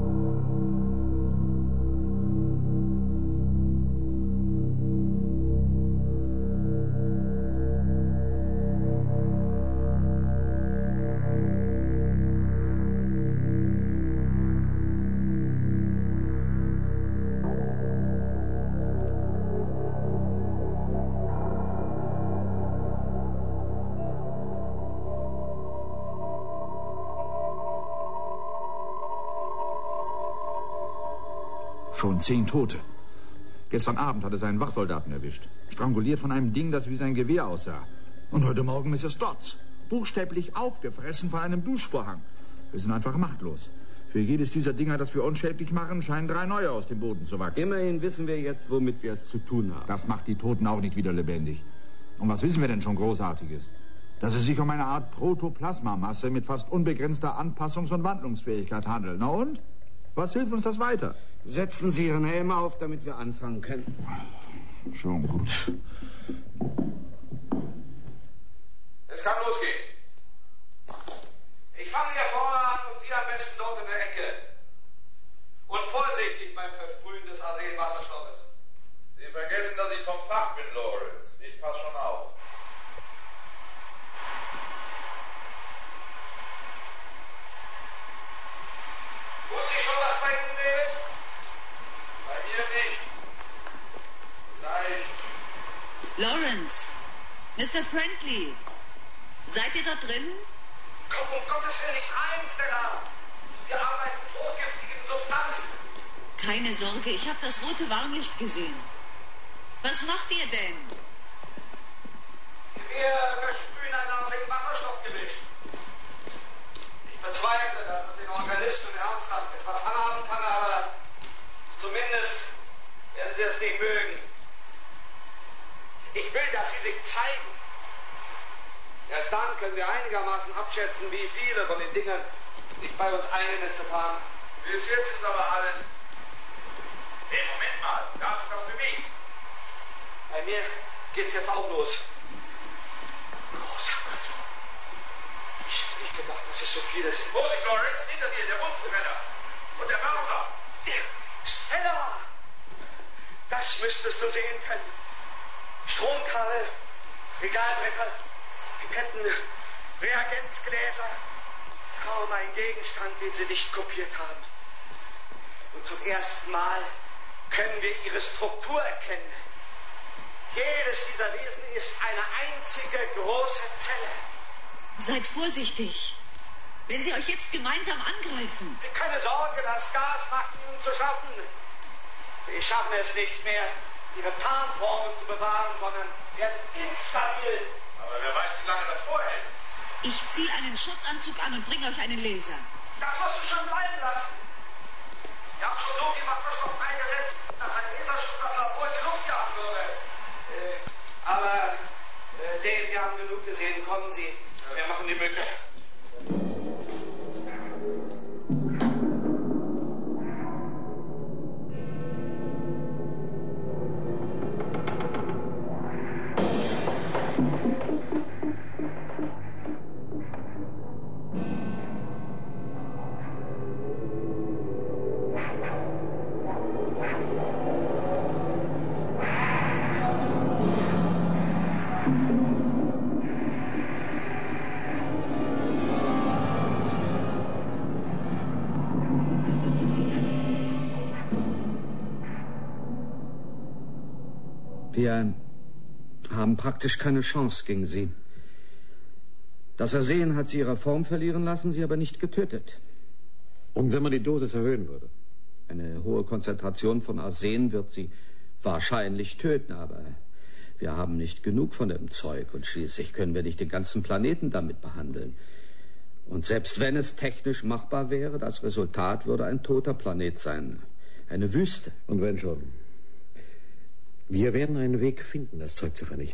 Schon zehn Tote. Gestern Abend hat er seinen Wachsoldaten erwischt. Stranguliert von einem Ding, das wie sein Gewehr aussah. Und heute Morgen Misses Dodds. Buchstäblich aufgefressen von einem Duschvorhang. Wir sind einfach machtlos. Für jedes dieser Dinger, das wir unschädlich machen, scheinen drei neue aus dem Boden zu wachsen. Immerhin wissen wir jetzt, womit wir es zu tun haben. Das macht die Toten auch nicht wieder lebendig. Und was wissen wir denn schon Großartiges? Dass es sich um eine Art Protoplasmamasse mit fast unbegrenzter Anpassungs- und Wandlungsfähigkeit handelt. Na und? Was hilft uns das weiter? Setzen Sie Ihren Helm auf, damit wir anfangen können. Schon gut. Es kann losgehen. Ich fange hier vorne an und Sie am besten dort in der Ecke. Und vorsichtig beim Versprühen des Arsenwasserstoffes. Sie vergessen, dass ich vom Fach bin, Lawrence. Ich pass schon auf. Tut Sie schon was bei Ihnen weh? Bei mir nicht. Vielleicht. Lawrence, Mister Friendly, seid ihr da drin? Komm um Gottes Willen nicht rein, Stella. Wir arbeiten mit hochgiftigen Substanzen. Keine Sorge, ich habe das rote Warnlicht gesehen. Was macht ihr denn? Wir versprühen ein Arsenwasserstoffgemisch. Ich bezweifle, dass es den Organisten ernsthaft etwas anhaben kann, aber zumindest werden sie es nicht mögen. Ich will, dass sie sich zeigen. Erst dann können wir einigermaßen abschätzen, wie viele von den Dingen sich bei uns eingenistet haben. Bis jetzt ist aber alles... Hey, Moment mal, darf ich das für mich? Bei mir geht's jetzt auch los. Großer Gott. Ich hätte nicht gedacht, dass es so viele sind. Vorsicht, Lawrence, hinter dir, der Bunsenbrenner. Und der Mörser. Stella! Das müsstest du sehen können. Stromkabel, Regalbretter, Pipetten, Reagenzgläser. Kaum ein Gegenstand, den sie nicht kopiert haben. Und zum ersten Mal können wir ihre Struktur erkennen. Jedes dieser Wesen ist eine einzige große Zelle. Seid vorsichtig. Wenn sie euch jetzt gemeinsam angreifen. Keine Sorge, das Gas macht ihnen zu schaffen. Sie schaffen es nicht mehr, ihre Tarnformen zu bewahren, sondern werden instabil. Aber wer weiß, wie lange das vorhält. Ich ziehe einen Schutzanzug an und bringe euch einen Laser. Das musst du schon bleiben lassen. Ich habe schon so viel Wasserstoff eingesetzt, dass ein Laserschutz das Labor in die Luft jagen würde. Äh, aber, äh, Dave, wir haben genug gesehen. Kommen Sie, wir machen die Mücke. Wir haben praktisch keine Chance gegen sie. Das Arsen hat sie ihre Form verlieren lassen, sie aber nicht getötet. Und wenn man die Dosis erhöhen würde? Eine hohe Konzentration von Arsen wird sie wahrscheinlich töten, aber wir haben nicht genug von dem Zeug und schließlich können wir nicht den ganzen Planeten damit behandeln. Und selbst wenn es technisch machbar wäre, das Resultat würde ein toter Planet sein. Eine Wüste. Und wenn schon. Wir werden einen Weg finden, das Zeug zu vernichten.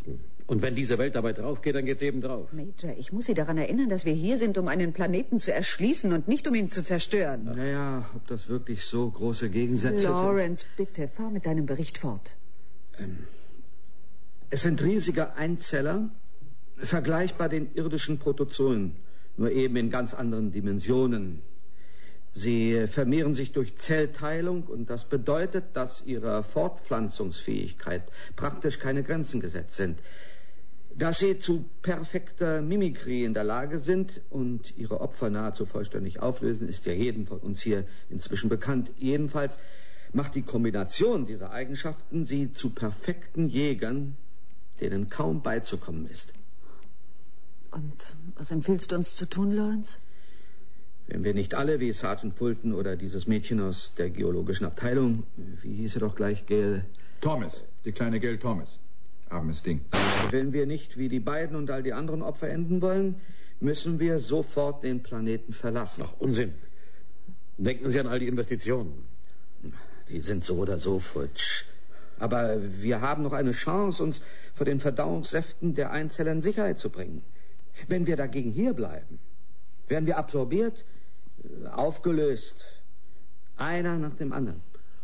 Und wenn diese Welt dabei drauf geht, dann geht's eben drauf. Major, ich muss Sie daran erinnern, dass wir hier sind, um einen Planeten zu erschließen und nicht um ihn zu zerstören. Naja, ob das wirklich so große Gegensätze Lawrence, sind? bitte, fahr mit deinem Bericht fort. Ähm, es sind riesige Einzeller, vergleichbar den irdischen Protozoen, nur eben in ganz anderen Dimensionen. Sie vermehren sich durch Zellteilung und das bedeutet, dass ihrer Fortpflanzungsfähigkeit praktisch keine Grenzen gesetzt sind. Dass sie zu perfekter Mimikrie in der Lage sind und ihre Opfer nahezu vollständig auflösen, ist ja jedem von uns hier inzwischen bekannt. Jedenfalls macht die Kombination dieser Eigenschaften sie zu perfekten Jägern, denen kaum beizukommen ist. Und was empfiehlst du uns zu tun, Lawrence? Wenn wir nicht alle wie Sergeant Fulton oder dieses Mädchen aus der geologischen Abteilung, wie hieß sie doch gleich, Gail? Thomas, die kleine Gail Thomas. Armes Ding. Wenn wir nicht wie die beiden und all die anderen Opfer enden wollen, müssen wir sofort den Planeten verlassen. Ach, Unsinn. Denken Sie an all die Investitionen. Die sind so oder so futsch. Aber wir haben noch eine Chance, uns vor den Verdauungssäften der Einzeller in Sicherheit zu bringen. Wenn wir dagegen hier bleiben, werden wir absorbiert, aufgelöst, einer nach dem anderen.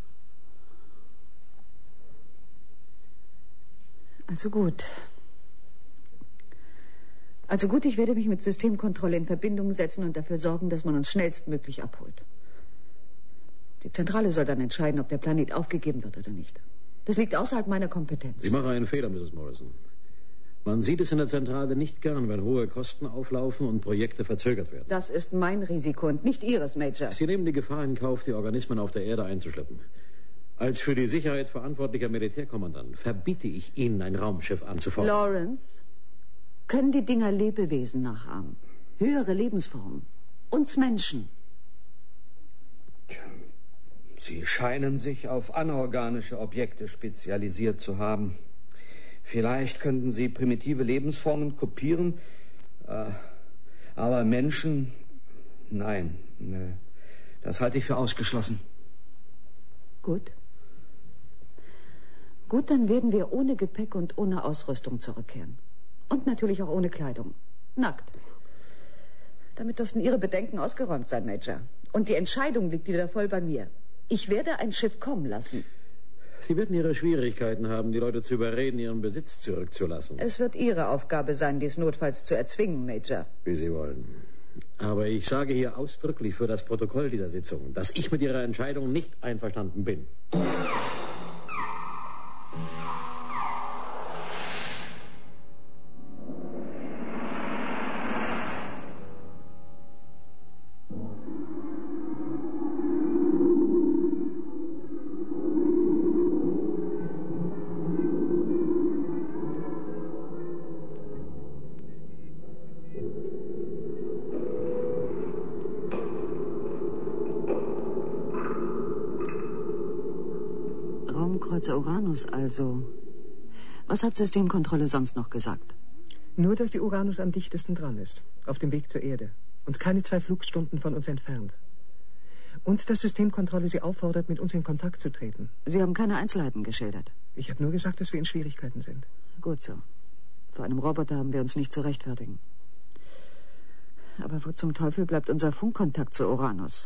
Also gut. Also gut, ich werde mich mit Systemkontrolle in Verbindung setzen und dafür sorgen, dass man uns schnellstmöglich abholt. Die Zentrale soll dann entscheiden, ob der Planet aufgegeben wird oder nicht. Das liegt außerhalb meiner Kompetenz. Sie machen einen Fehler, Misses Morrison. Man sieht es in der Zentrale nicht gern, wenn hohe Kosten auflaufen und Projekte verzögert werden. Das ist mein Risiko und nicht Ihres, Major. Sie nehmen die Gefahr in Kauf, die Organismen auf der Erde einzuschleppen. Als für die Sicherheit verantwortlicher Militärkommandant verbiete ich Ihnen, ein Raumschiff anzufordern. Lawrence, können die Dinger Lebewesen nachahmen? Höhere Lebensformen? Uns Menschen? Sie scheinen sich auf anorganische Objekte spezialisiert zu haben. Vielleicht könnten Sie primitive Lebensformen kopieren, äh, aber Menschen, nein, ne, das halte ich für ausgeschlossen. Gut. Gut, dann werden wir ohne Gepäck und ohne Ausrüstung zurückkehren. Und natürlich auch ohne Kleidung. Nackt. Damit dürften Ihre Bedenken ausgeräumt sein, Major. Und die Entscheidung liegt wieder voll bei mir. Ich werde ein Schiff kommen lassen. Sie werden Ihre Schwierigkeiten haben, die Leute zu überreden, ihren Besitz zurückzulassen. Es wird Ihre Aufgabe sein, dies notfalls zu erzwingen, Major. Wie Sie wollen. Aber ich sage hier ausdrücklich für das Protokoll dieser Sitzung, dass ich mit Ihrer Entscheidung nicht einverstanden bin. Raumkreuzer Uranus also. Was hat Systemkontrolle sonst noch gesagt? Nur, dass die Uranus am dichtesten dran ist, auf dem Weg zur Erde und keine zwei Flugstunden von uns entfernt. Und dass Systemkontrolle Sie auffordert, mit uns in Kontakt zu treten. Sie haben keine Einzelheiten geschildert. Ich habe nur gesagt, dass wir in Schwierigkeiten sind. Gut so. Vor einem Roboter haben wir uns nicht zu rechtfertigen. Aber wo zum Teufel bleibt unser Funkkontakt zu Uranus?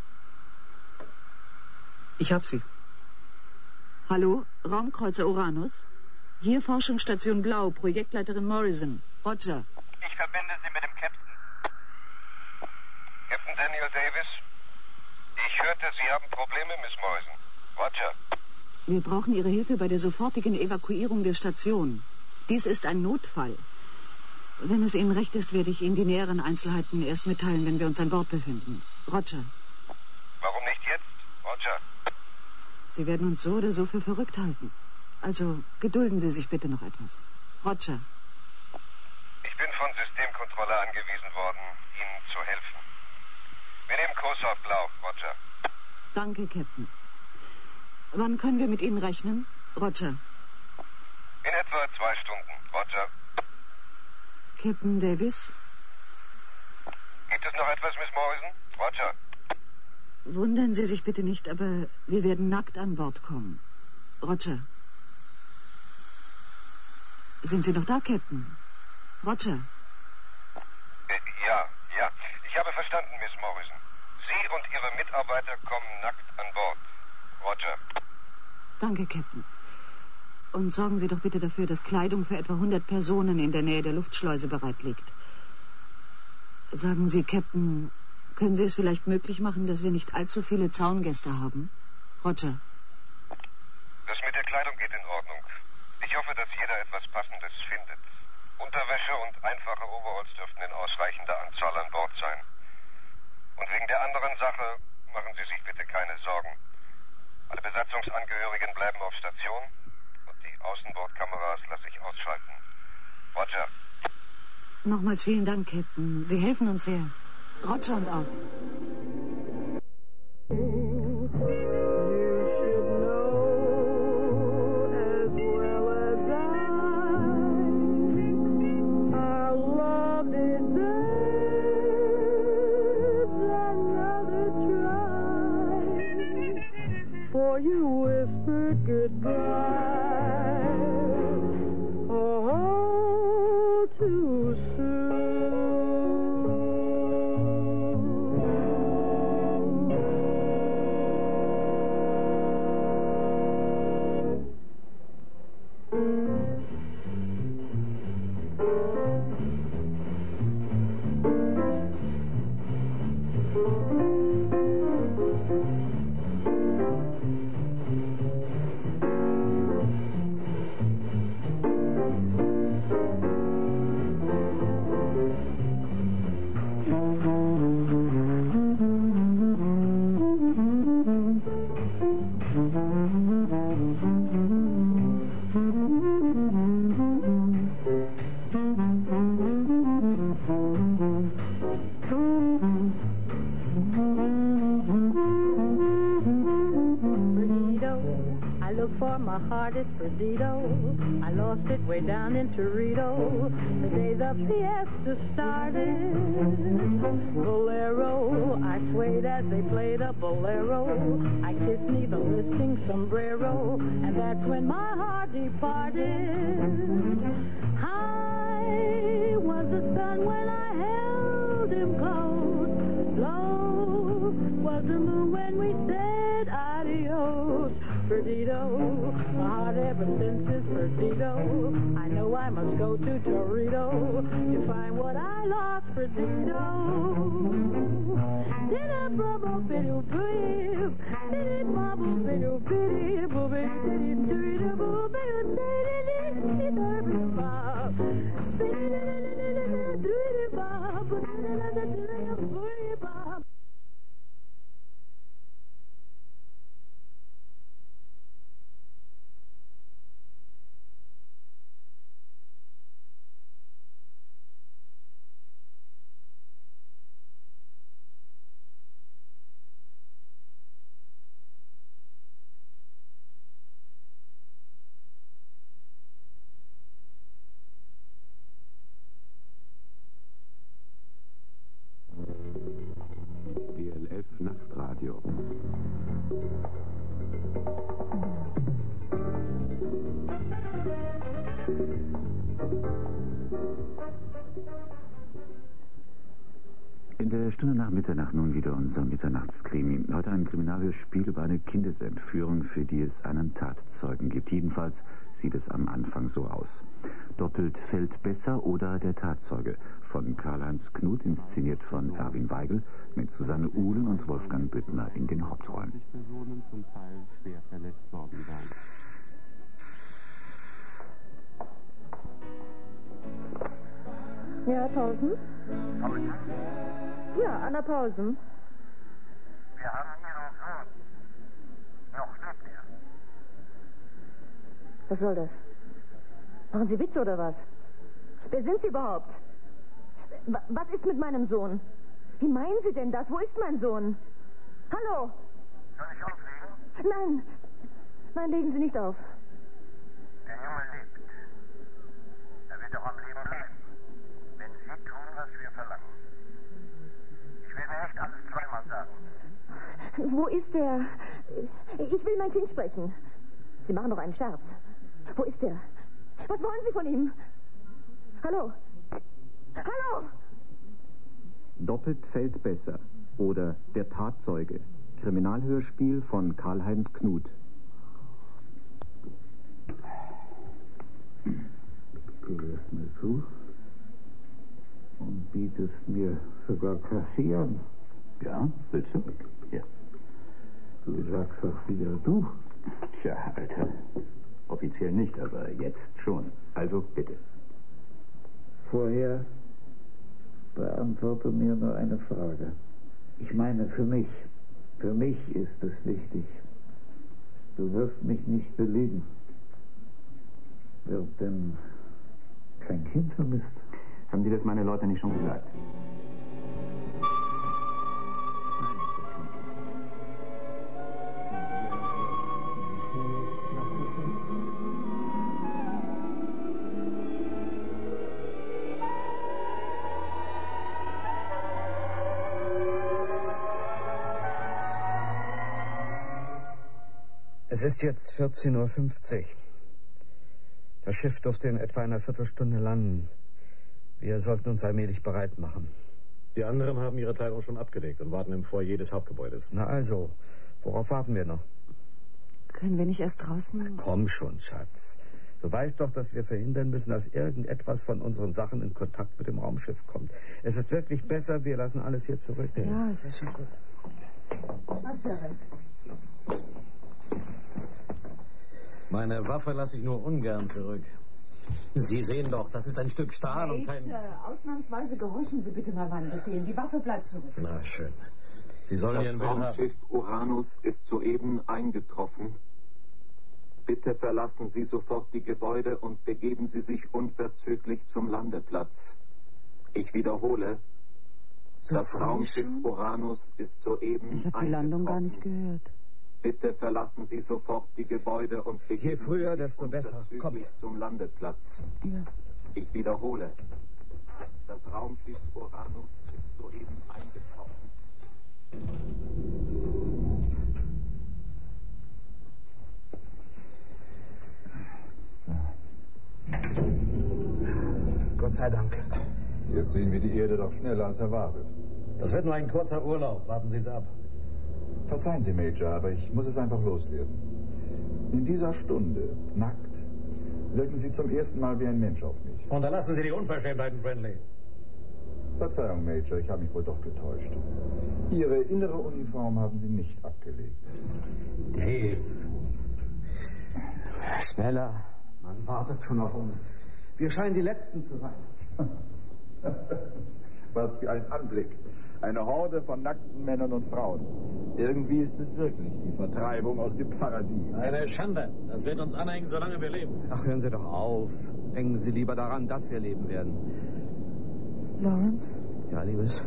Ich hab sie. Hallo, Raumkreuzer Uranus? Hier Forschungsstation Blau, Projektleiterin Morrison. Roger. Ich verbinde Sie mit dem Captain. Captain Daniel Davis? Ich hörte, Sie haben Probleme, Miss Morrison. Roger. Wir brauchen Ihre Hilfe bei der sofortigen Evakuierung der Station. Dies ist ein Notfall. Wenn es Ihnen recht ist, werde ich Ihnen die näheren Einzelheiten erst mitteilen, wenn wir uns an Bord befinden. Roger. Warum nicht jetzt? Roger. Sie werden uns so oder so für verrückt halten. Also gedulden Sie sich bitte noch etwas. Roger. Ich bin von Systemkontrolle angewiesen worden, Ihnen zu helfen. Wir nehmen Kurs auf Blau, Roger. Danke, Captain. Wann können wir mit Ihnen rechnen? Roger. In etwa zwei Stunden, Roger. Captain Davis? Gibt es noch etwas, Miss Morrison? Roger. Wundern Sie sich bitte nicht, aber wir werden nackt an Bord kommen. Roger. Sind Sie noch da, Captain? Roger? Äh, ja, ja. Ich habe verstanden, Miss Morrison. Sie und Ihre Mitarbeiter kommen nackt an Bord. Roger. Danke, Captain. Und sorgen Sie doch bitte dafür, dass Kleidung für etwa hundert Personen in der Nähe der Luftschleuse bereit liegt. Sagen Sie, Captain, können Sie es vielleicht möglich machen, dass wir nicht allzu viele Zaungäste haben? Roger. Das mit der Kleidung geht in Ordnung. Ich hoffe, dass jeder etwas Passendes findet. Unterwäsche und einfache Overalls dürften in ausreichender Anzahl an Bord sein. Und wegen der anderen Sache machen Sie sich bitte keine Sorgen. Alle Besatzungsangehörigen bleiben auf Station und die Außenbordkameras lasse ich ausschalten. Roger. Nochmals vielen Dank, Captain. Sie helfen uns sehr. Roger und out. I lost it way down in Torito the day the fiesta started. Bolero, I swayed as they played a bolero. I kissed me the listing sombrero, and that's when my heart departed. High was the sun when I held him close. Low was the moon when we said adios. Perdido, my heart ever since is perdido. I know I must go to Torito to find what I lost, perdido. Did a bubble biddle bib, did it bubble biddle biddy, booby, did it do it a booby, did it did it bob, did it do it bob, did it do it bob. Nachtradio. In der Stunde nach Mitternacht nun wieder unser Mitternachtskrimi. Heute ein Kriminalhörspiel über eine Kindesentführung, für die es einen Tatzeugen gibt. Jedenfalls sieht es am Anfang so aus. Doppelt fällt besser oder der Tatzeuge von Karl-Heinz Knuth, inszeniert von Erwin Weigel, mit Susanne Uhlen und Wolfgang Büttner in den Hauptrollen. Personen zum Teil schwer verletzt worden sein. Ja, Pausen? Pausen? Ja, Anna Pausen. Wir haben Ihren Sohn. Noch lebt er. Was soll das? Machen Sie Witze oder was? Wer sind Sie überhaupt? Was ist mit meinem Sohn? Wie meinen Sie denn das? Wo ist mein Sohn? Hallo? Soll ich auflegen? Nein. Nein, legen Sie nicht auf. Der Junge lebt. Er wird auch am Leben bleiben, wenn Sie tun, was wir verlangen. Ich werde nicht alles zweimal sagen. Wo ist er? Ich will mein Kind sprechen. Sie machen doch einen Scherz. Wo ist er? Was wollen Sie von ihm? Hallo? Hallo? Doppelt fällt besser. Oder Der Tatzeuge. Kriminalhörspiel von Karl-Heinz Knuth. Du hörst mir zu und bietest mir sogar kassieren. Ja, willst du? Ja. Du sagst doch wieder du. Tja, Alter. Offiziell nicht, aber jetzt schon. Also bitte. Vorher beantworte mir nur eine Frage. Ich meine für mich. Für mich ist es wichtig. Du wirst mich nicht belügen. Wird denn kein Kind vermisst? Haben dir das meine Leute nicht schon gesagt? Es ist jetzt vierzehn Uhr fünfzig. Das Schiff dürfte in etwa einer Viertelstunde landen. Wir sollten uns allmählich bereit machen. Die anderen haben ihre Kleidung schon abgelegt und warten im Foyer des Hauptgebäudes. Na also, worauf warten wir noch? Können wir nicht erst draußen... Ach, komm schon, Schatz. Du weißt doch, dass wir verhindern müssen, dass irgendetwas von unseren Sachen in Kontakt mit dem Raumschiff kommt. Es ist wirklich besser, wir lassen alles hier zurück. Ja, ist ja schon gut. Hast ja recht. Meine Waffe lasse ich nur ungern zurück. Sie sehen doch, das ist ein Stück Stahl und kein... Äh, ausnahmsweise gehorchen Sie bitte mal meinen Befehlen. Die Waffe bleibt zurück. Na schön. Sie sollen das Ihren Willen haben. Das Raumschiff Uranus ist soeben eingetroffen. Bitte verlassen Sie sofort die Gebäude und begeben Sie sich unverzüglich zum Landeplatz. Ich wiederhole, So das Raumschiff schon? Uranus ist soeben Ich habe die Landung gar nicht gehört. Bitte verlassen Sie sofort die Gebäude und begeben Je früher, Sie sich desto besser. unverzüglich zum Landeplatz. Ja. Ich wiederhole, das Raumschiff Uranus ist soeben eingetroffen. Gott sei Dank. Jetzt sehen wir die Erde doch schneller als erwartet. Das wird nur ein kurzer Urlaub. Warten Sie es ab. Verzeihen Sie, Major, aber ich muss es einfach loswerden. In dieser Stunde, nackt, wirken Sie zum ersten Mal wie ein Mensch auf mich. Unterlassen Sie die Unverschämtheiten, Friendly. Verzeihung, Major, ich habe mich wohl doch getäuscht. Ihre innere Uniform haben Sie nicht abgelegt. Dave. Schneller. Man wartet schon auf uns. Wir scheinen die Letzten zu sein. Was für ein Anblick. Eine Horde von nackten Männern und Frauen. Irgendwie ist es wirklich die Vertreibung aus dem Paradies. Eine Schande. Das wird uns anhängen, solange wir leben. Ach, hören Sie doch auf. Denken Sie lieber daran, dass wir leben werden. Lawrence? Ja, Liebes?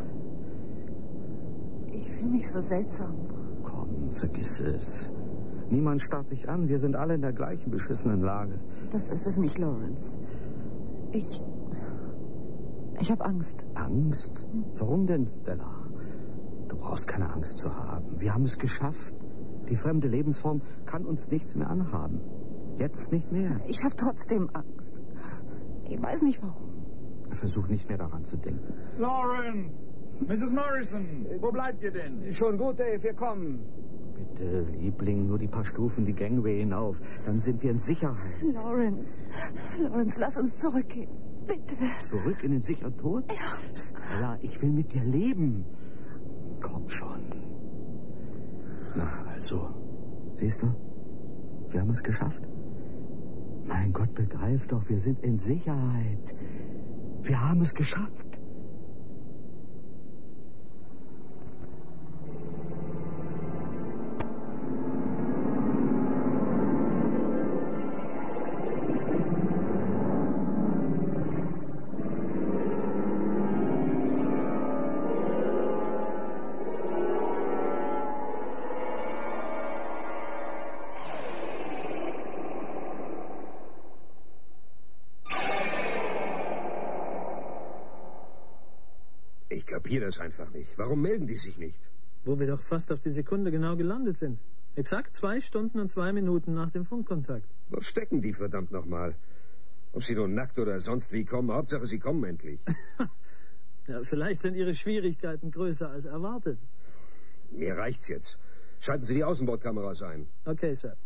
Ich fühle mich so seltsam. Komm, vergiss es. Niemand starrt dich an. Wir sind alle in der gleichen beschissenen Lage. Das ist es nicht, Lawrence. Ich... Ich habe Angst. Angst? Warum denn, Stella? Du brauchst keine Angst zu haben. Wir haben es geschafft. Die fremde Lebensform kann uns nichts mehr anhaben. Jetzt nicht mehr. Ich habe trotzdem Angst. Ich weiß nicht warum. Versuch nicht mehr daran zu denken. Lawrence! Missus Morrison! Wo bleibt ihr denn? Schon gut, Dave, wir kommen. Bitte, Liebling, nur die paar Stufen die Gangway hinauf. Dann sind wir in Sicherheit. Lawrence, Lawrence, lass uns zurückgehen. Bitte. Zurück in den sicheren Tod? Ja. Stella, ich will mit dir leben. Komm schon. Na, also. Siehst du? Wir haben es geschafft. Mein Gott, begreif doch, wir sind in Sicherheit. Wir haben es geschafft. Ich kapiere das einfach nicht. Warum melden die sich nicht? Wo wir doch fast auf die Sekunde genau gelandet sind. Exakt zwei Stunden und zwei Minuten nach dem Funkkontakt. Wo stecken die verdammt nochmal? Ob Sie nun nackt oder sonst wie kommen, Hauptsache Sie kommen endlich. Ja, vielleicht sind Ihre Schwierigkeiten größer als erwartet. Mir reicht's jetzt. Schalten Sie die Außenbordkameras ein. Okay, Sir.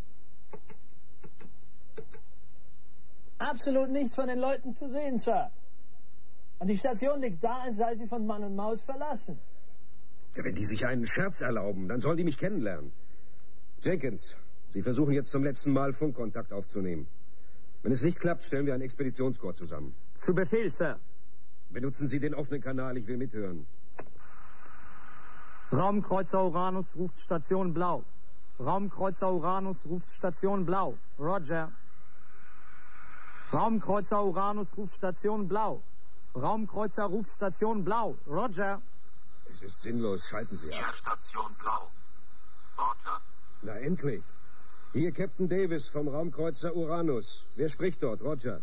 Absolut nichts von den Leuten zu sehen, Sir. Und die Station liegt da, als sei sie von Mann und Maus verlassen. Ja, wenn die sich einen Scherz erlauben, dann sollen die mich kennenlernen. Jenkins, Sie versuchen jetzt zum letzten Mal Funkkontakt aufzunehmen. Wenn es nicht klappt, stellen wir ein Expeditionskorps zusammen. Zu Befehl, Sir. Benutzen Sie den offenen Kanal, ich will mithören. Raumkreuzer Uranus ruft Station Blau. Raumkreuzer Uranus ruft Station Blau. Roger. Raumkreuzer Uranus ruft Station Blau. Raumkreuzer ruft Station Blau. Roger. Es ist sinnlos, schalten Sie ab. Hier Station Blau. Roger. Na endlich. Hier Captain Davis vom Raumkreuzer Uranus. Wer spricht dort? Roger.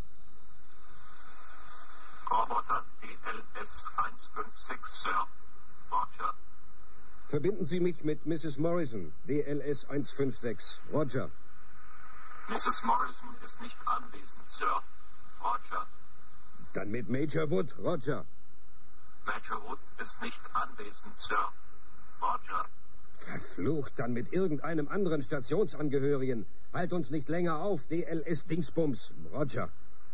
Roboter D L S eins fünf sechs, Sir. Roger. Verbinden Sie mich mit Missus Morrison, D L S eins fünf sechs. Roger. Missus Morrison ist nicht anwesend, Sir. Roger. Dann mit Major Wood. Roger. Major Wood ist nicht anwesend, Sir. Roger. Verflucht, dann mit irgendeinem anderen Stationsangehörigen. Halt uns nicht länger auf, D L S Dingsbums. Roger.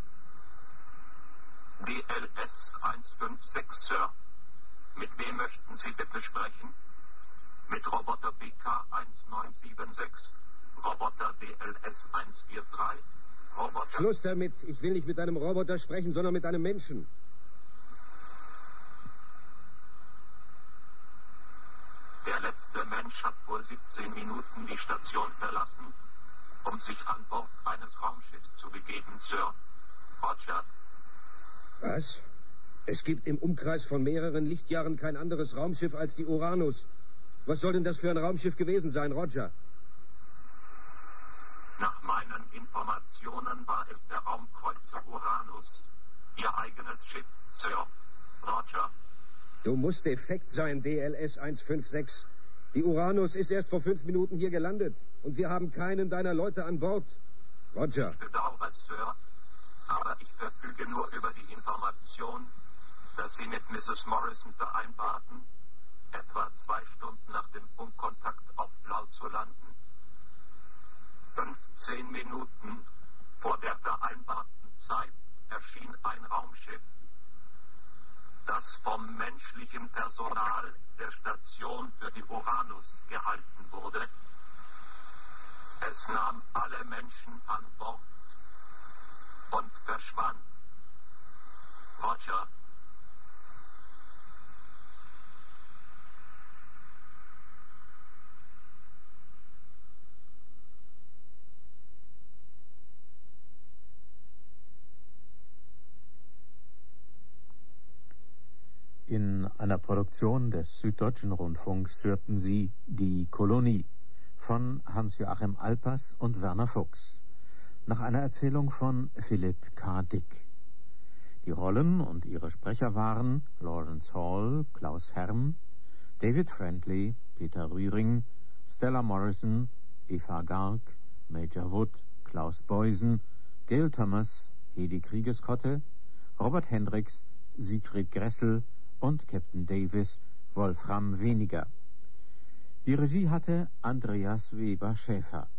D L S eins fünf sechs, Sir. Mit wem möchten Sie bitte sprechen? Mit Roboter B K eins neun sieben sechs, Roboter D L S eins vier drei, Roboter... Schluss damit. Ich will nicht mit einem Roboter sprechen, sondern mit einem Menschen. Der letzte Mensch hat vor siebzehn Minuten die Station verlassen, um sich an Bord eines Raumschiffs zu begeben, Sir. Roger. Was? Es gibt im Umkreis von mehreren Lichtjahren kein anderes Raumschiff als die Uranus. Was soll denn das für ein Raumschiff gewesen sein, Roger? Nach meinen Informationen war es der Raumkreuzer Uranus. Ihr eigenes Schiff, Sir. Roger. Du musst defekt sein, D L S eins fünf sechs. Die Uranus ist erst vor fünf Minuten hier gelandet. Und wir haben keinen deiner Leute an Bord. Roger. Ich bedauere, Sir. Aber ich verfüge nur über die Information, dass Sie mit Missus Morrison vereinbarten, etwa zwei Stunden nach dem Funkkontakt auf Blau zu landen. fünfzehn Minuten vor der vereinbarten Zeit erschien ein Raumschiff, das vom menschlichen Personal der Station für die Uranus gehalten wurde. Es nahm alle Menschen an Bord und verschwand. Roger. In einer Produktion des Süddeutschen Rundfunks hörten Sie Die Kolonie von Hans-Joachim Alpers und Werner Fuchs, nach einer Erzählung von Philipp K. Dick. Die Rollen und ihre Sprecher waren Lawrence Hall, Klaus Herm, David Friendly, Peter Rühring, Stella Morrison, Eva Garg, Major Wood, Klaus Beusen, Gail Thomas, Hedi Kriegeskotte, Robert Hendricks, Sigrid Gressel und Captain Davis, Wolfram Weniger. Die Regie hatte Andreas Weber-Schäfer.